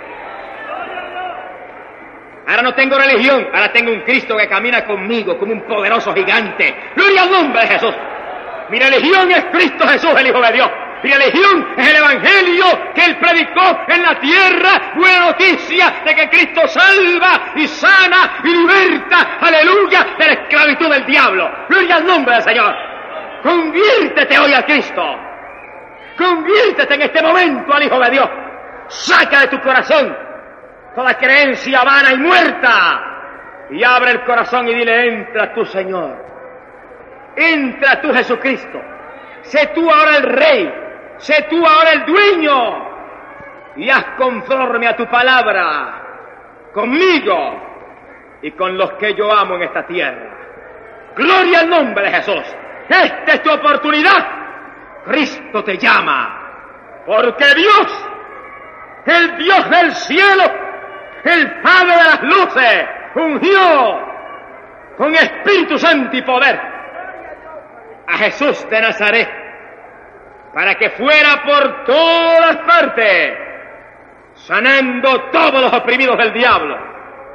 Ahora no tengo religión, ahora tengo un Cristo que camina conmigo como un poderoso gigante. ¡Gloria al nombre de Jesús! Mi religión es Cristo Jesús, el Hijo de Dios. Mi religión es el Evangelio que Él predicó en la tierra, buena noticia de que Cristo salva y sana y liberta, aleluya, de la esclavitud del diablo. Gloria al nombre del Señor. Conviértete hoy a Cristo. Conviértete en este momento al Hijo de Dios. Saca de tu corazón toda creencia vana y muerta y abre el corazón y dile, entra tú, Señor. Entra tú, Jesucristo. Sé tú ahora el Rey. Sé tú ahora el dueño y haz conforme a tu palabra conmigo y con los que yo amo en esta tierra. Gloria al nombre de Jesús. Esta es tu oportunidad. Cristo te llama porque Dios, el Dios del cielo, el Padre de las luces, ungió con Espíritu Santo y poder a Jesús de Nazaret para que fuera por todas partes sanando todos los oprimidos del diablo,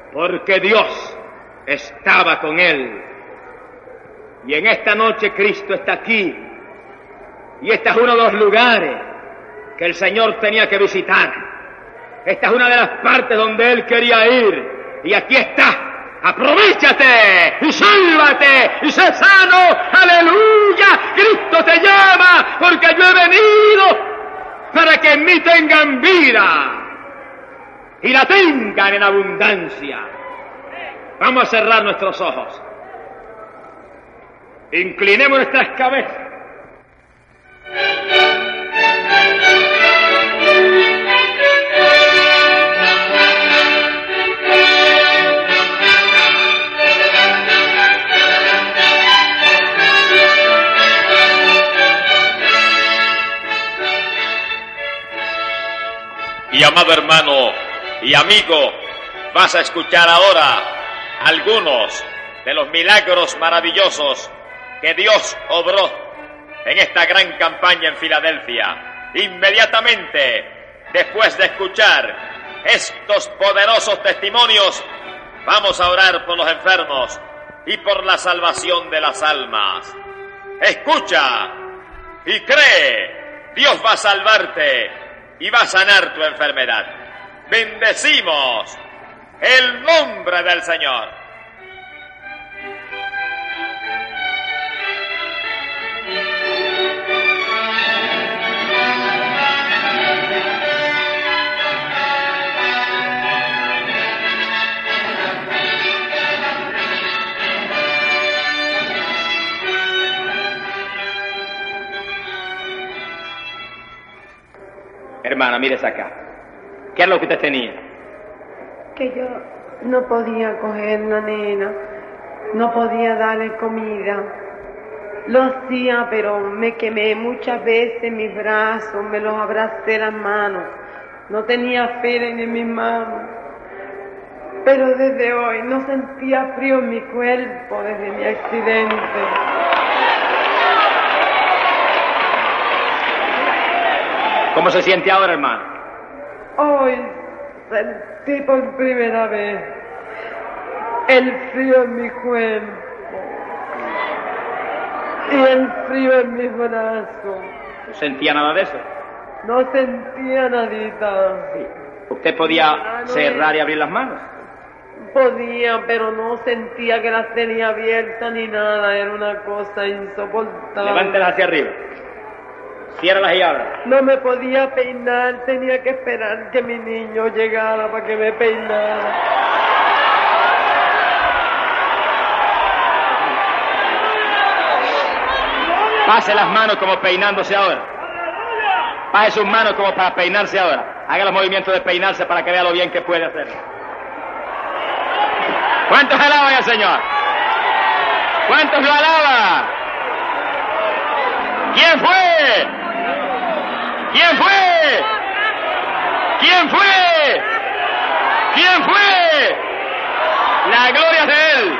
porque Dios estaba con él. Y en esta noche Cristo está aquí. Y este es uno de los lugares que el Señor tenía que visitar. Esta es una de las partes donde Él quería ir. Y aquí está. ¡Aprovéchate! ¡Y sálvate! ¡Y sé sano! ¡Aleluya! ¡Cristo te llama! Porque yo he venido para que en mí tengan vida. Y la tengan en abundancia. Vamos a cerrar nuestros ojos. Inclinemos nuestras cabezas. Y amado hermano y amigo, vas a escuchar ahora algunos de los milagros maravillosos que Dios obró en esta gran campaña en Filadelfia. Inmediatamente después de escuchar estos poderosos testimonios, vamos a orar por los enfermos y por la salvación de las almas. Escucha y cree, Dios va a salvarte y va a sanar tu enfermedad. Bendecimos el nombre del Señor. Hermana, mires acá. ¿Qué es lo que usted tenía? Que yo no podía coger la nena, no podía darle comida. Lo hacía, pero me quemé muchas veces mis brazos, me los abracé las manos. No tenía fe en mis manos. Pero desde hoy no sentía frío en mi cuerpo desde mi accidente. ¿Cómo se siente ahora, hermano? Hoy sentí por primera vez el frío en mi cuerpo y el frío en mis brazos. ¿No sentía nada de eso? No sentía nadita. ¿Usted podía cerrar y abrir las manos? Podía, pero no sentía que las tenía abiertas ni nada. Era una cosa insoportable. Levántelas hacia arriba. Ciérralas y abra. No me podía peinar, tenía que esperar que mi niño llegara para que me peinara. Pase las manos como peinándose ahora. Pase sus manos como para peinarse ahora. Haga los movimientos de peinarse para que vea lo bien que puede hacer. ¿Cuántos alaban al Señor? ¿Cuántos lo alaban? ¿Quién fue? ¿Quién fue? ¿Quién fue? ¿Quién fue? La gloria es de Él.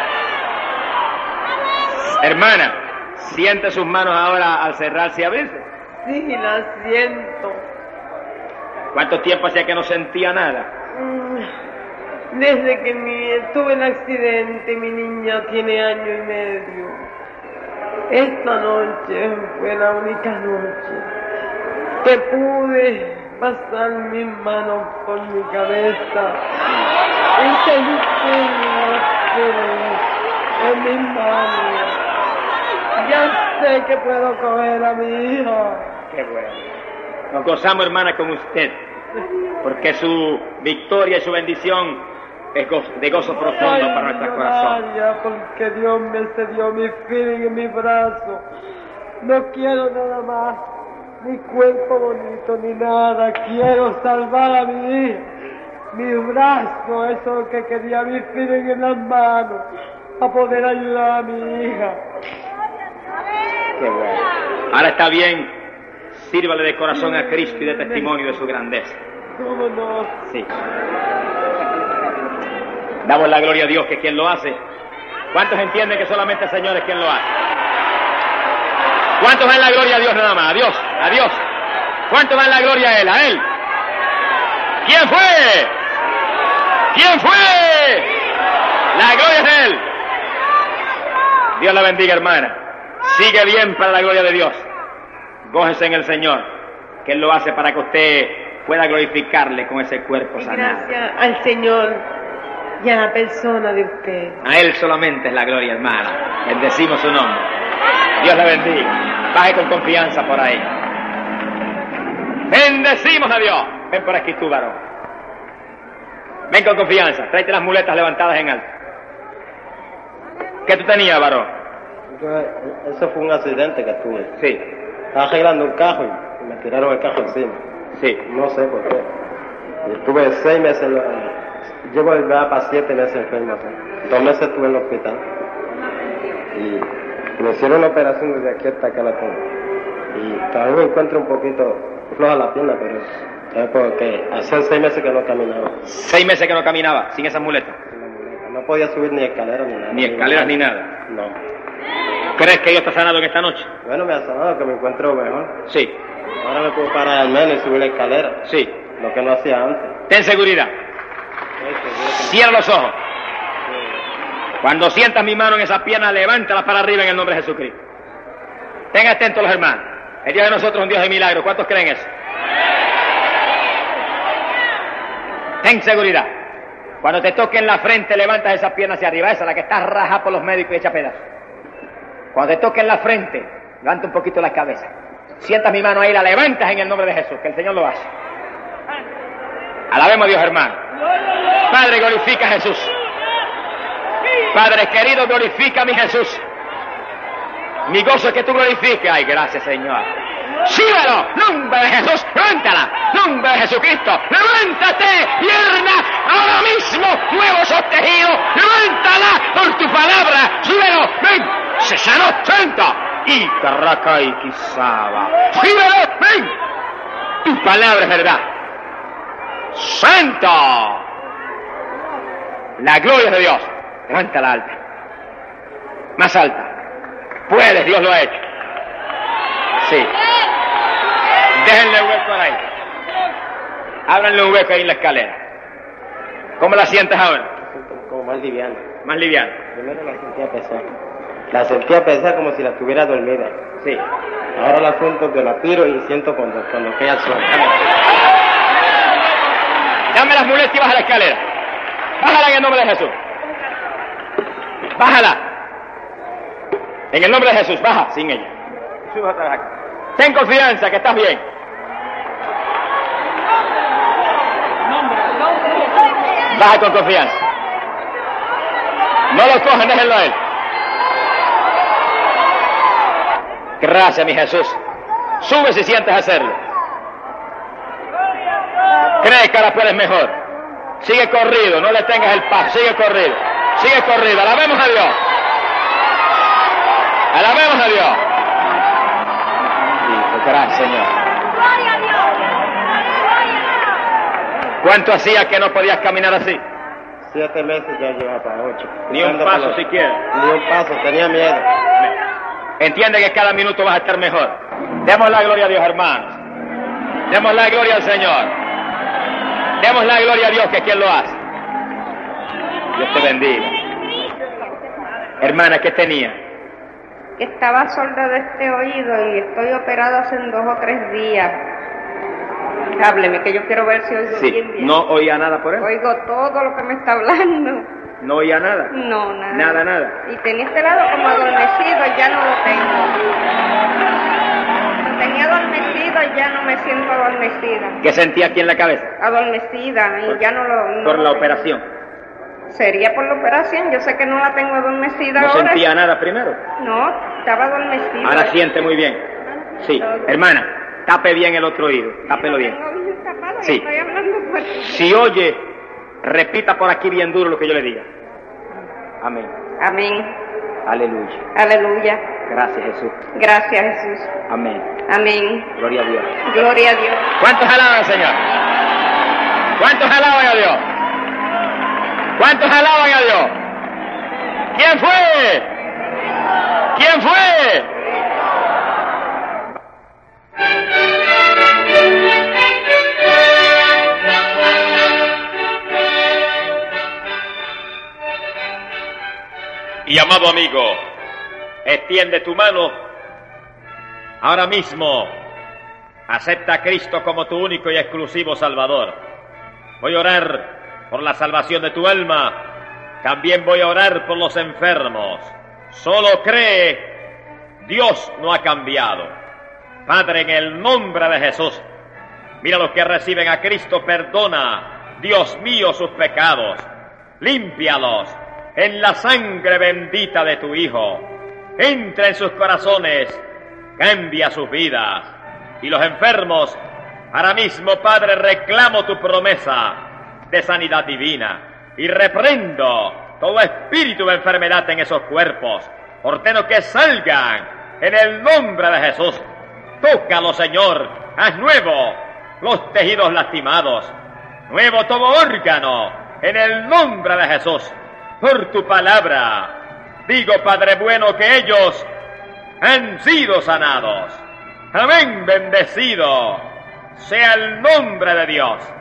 Hermana, ¿siente sus manos ahora al cerrarse y abrirse? Sí, las siento. ¿Cuánto tiempo hacía que no sentía nada? Desde que mi, tuve el accidente, mi niña tiene año y medio. Esta noche fue la única noche que pude pasar mis manos por mi cabeza y sentir en mis manos. Ya sé que puedo coger a mi hija. Qué bueno. Nos gozamos, hermana, con usted, porque su victoria y su bendición es go de gozo profundo Ay, para nuestros corazones. Porque Dios me cedió mi feeling en mi brazo. No quiero nada más, ni cuerpo bonito, ni nada. Quiero salvar a mi hija. Mi brazo, eso que quería mi feeling en las manos, a poder ayudar a mi hija. Qué bueno. Ahora está bien, sírvale de corazón a Cristo y de testimonio de su grandeza. ¿Cómo no? Sí. Damos la gloria a Dios, que es quien lo hace. ¿Cuántos entienden que solamente el Señor es quien lo hace? ¿Cuántos dan la gloria a Dios nada más? A Dios, a Dios. ¿Cuántos dan la gloria a Él? A Él. ¿Quién fue? ¿Quién fue? La gloria es de Él. Dios la bendiga, hermana. Sigue bien para la gloria de Dios. Gócese en el Señor, que Él lo hace para que usted pueda glorificarle con ese cuerpo Y sanado. gracias al Señor y a la persona de usted. A Él solamente es la gloria, hermana. Bendecimos su nombre. Dios la bendiga. Baje con confianza por ahí. Bendecimos a Dios. Ven por aquí tú, varón. Ven con confianza. Tráete las muletas levantadas en alto. ¿Qué tú tenías, varón? Yo- Eso fue un accidente que tuve. Sí, Estaba arreglando un carro y me tiraron el carro encima. sí. No sé por qué. Y estuve seis meses, en lo- llevo ya para siete meses enfermo. ¿sí? Dos meses estuve en el hospital. Y me hicieron una operación desde aquí hasta acá la tengo. Y todavía me encuentro un poquito floja la pierna, pero es porque hacían seis meses que no caminaba. Seis meses que no caminaba sin esas muletas. Sin la muleta. No podía subir ni escaleras ni nada. Ni escaleras ni nada. No. ¿Crees que Dios está sanado en esta noche? Bueno, me ha sanado, que me encuentro mejor. Sí, Ahora me puedo parar al menos y subir la escalera, sí. lo que no hacía antes. Ten seguridad. Cierra los ojos. Cuando sientas mi mano en esa pierna, levántala para arriba en el nombre de Jesucristo. Ten atentos los hermanos. El Dios de nosotros es un Dios de milagros. ¿Cuántos creen eso? Ten seguridad. Cuando te toque en la frente, levantas esa pierna hacia arriba. Esa, la que está rajada por los médicos y hecha pedazos. Cuando te toque en la frente, levanta un poquito la cabeza. Sientas mi mano ahí, la levantas en el nombre de Jesús, que el Señor lo hace. Alabemos a Dios, hermano. Padre, glorifica a Jesús. Padre querido, glorifica a mi Jesús. Mi gozo es que tú glorifiques. Ay, gracias, Señor. ¡Síbelo! ¡Nombre de Jesús! ¡Levántala! ¡Nombre de Jesucristo! ¡Levántate, pierna! ¡Ahora mismo! ¡Nuevo tejido! ¡Levántala por tu palabra! ¡Síbelo! ¡Ven! ¡Se sanó! ¡Santo! ¡Y carraca y quizaba! ¡Síbelo! ¡Ven! Tu palabra es verdad. ¡Santo! La gloria de Dios. Levántala alta. Más alta. Puedes, Dios lo ha hecho. Sí. Déjenle hueco ahí. Ábranle un hueco ahí en la escalera. ¿Cómo la sientes ahora? Como más liviana. Más liviana. Primero la sentía pesar. La sentía pesar como si la tuviera dormida. Sí. Ahora la siento que la tiro y siento cuando, cuando queda al suelo. Dame las muletas y baja la escalera. Bájala en el nombre de Jesús. Bájala. En el nombre de Jesús, baja sin ella. Sube otra vez acá. Ten confianza que estás bien. Baja con confianza. No lo cojan, déjenlo a él. Gracias, mi Jesús. Sube si sientes hacerlo. Cree que ahora puedes mejor. Sigue corrido, no le tengas el paso. Sigue corrido. Sigue corrido. Alabemos a Dios. Alabemos a Dios. Gracias, Señor. ¿Cuánto hacía que no podías caminar así? Siete meses ya lleva para ocho. Ni un paso siquiera. Ni un paso, tenía miedo. Entiende que cada minuto vas a estar mejor. Demos la gloria a Dios, hermanos. Demos la gloria al Señor. Demos la gloria a Dios, que es quien lo hace. Dios te bendiga. Hermana, ¿qué tenía? Estaba sorda de este oído y estoy operado hace dos o tres días. Hábleme, que yo quiero ver si oigo Sí, bien bien. no oía nada por él. Oigo todo lo que me está hablando. No oía nada. No, nada. Nada, nada. Y tenía este lado como adormecido y ya no lo tengo. Lo tenía adormecido y ya no me siento adormecida. ¿Qué sentía aquí en la cabeza? Adormecida y Por- ya no lo... no Por lo la tengo. operación. Sería por la operación, yo sé que no la tengo adormecida ¿No ahora. sentía nada primero? No, estaba adormecida. Ahora siente muy bien. Sí, hermana, tape bien el otro oído. Tápelo bien. Tengo bien tapado y Sí. estoy hablando fuerte. Si oye, repita por aquí bien duro lo que yo le diga. Amén. Amén. Aleluya. Aleluya. Gracias, Jesús. Gracias, Jesús. Amén. Amén. Gloria a Dios. Gloria a Dios. ¿Cuántos alaban al Señor? ¿Cuántos alaban a Dios? ¿Cuántos alaban a Dios? ¿Quién fue? ¿Quién fue? Y amado amigo, extiende tu mano ahora mismo. Acepta a Cristo como tu único y exclusivo Salvador. Voy a orar por la salvación de tu alma. También voy a orar por los enfermos. Solo cree, Dios no ha cambiado. Padre, en el nombre de Jesús, mira los que reciben a Cristo, perdona, Dios mío, sus pecados. Límpialos en la sangre bendita de tu Hijo. Entra en sus corazones, cambia sus vidas. Y los enfermos, ahora mismo, Padre, reclamo tu promesa de sanidad divina y reprendo todo espíritu de enfermedad en esos cuerpos. Ordeno que salgan en el nombre de Jesús. Tócalo, Señor, haz nuevo los tejidos lastimados, nuevo todo órgano, en el nombre de Jesús. Por tu palabra, digo, Padre bueno, que ellos han sido sanados. Amén, bendecido sea el nombre de Dios.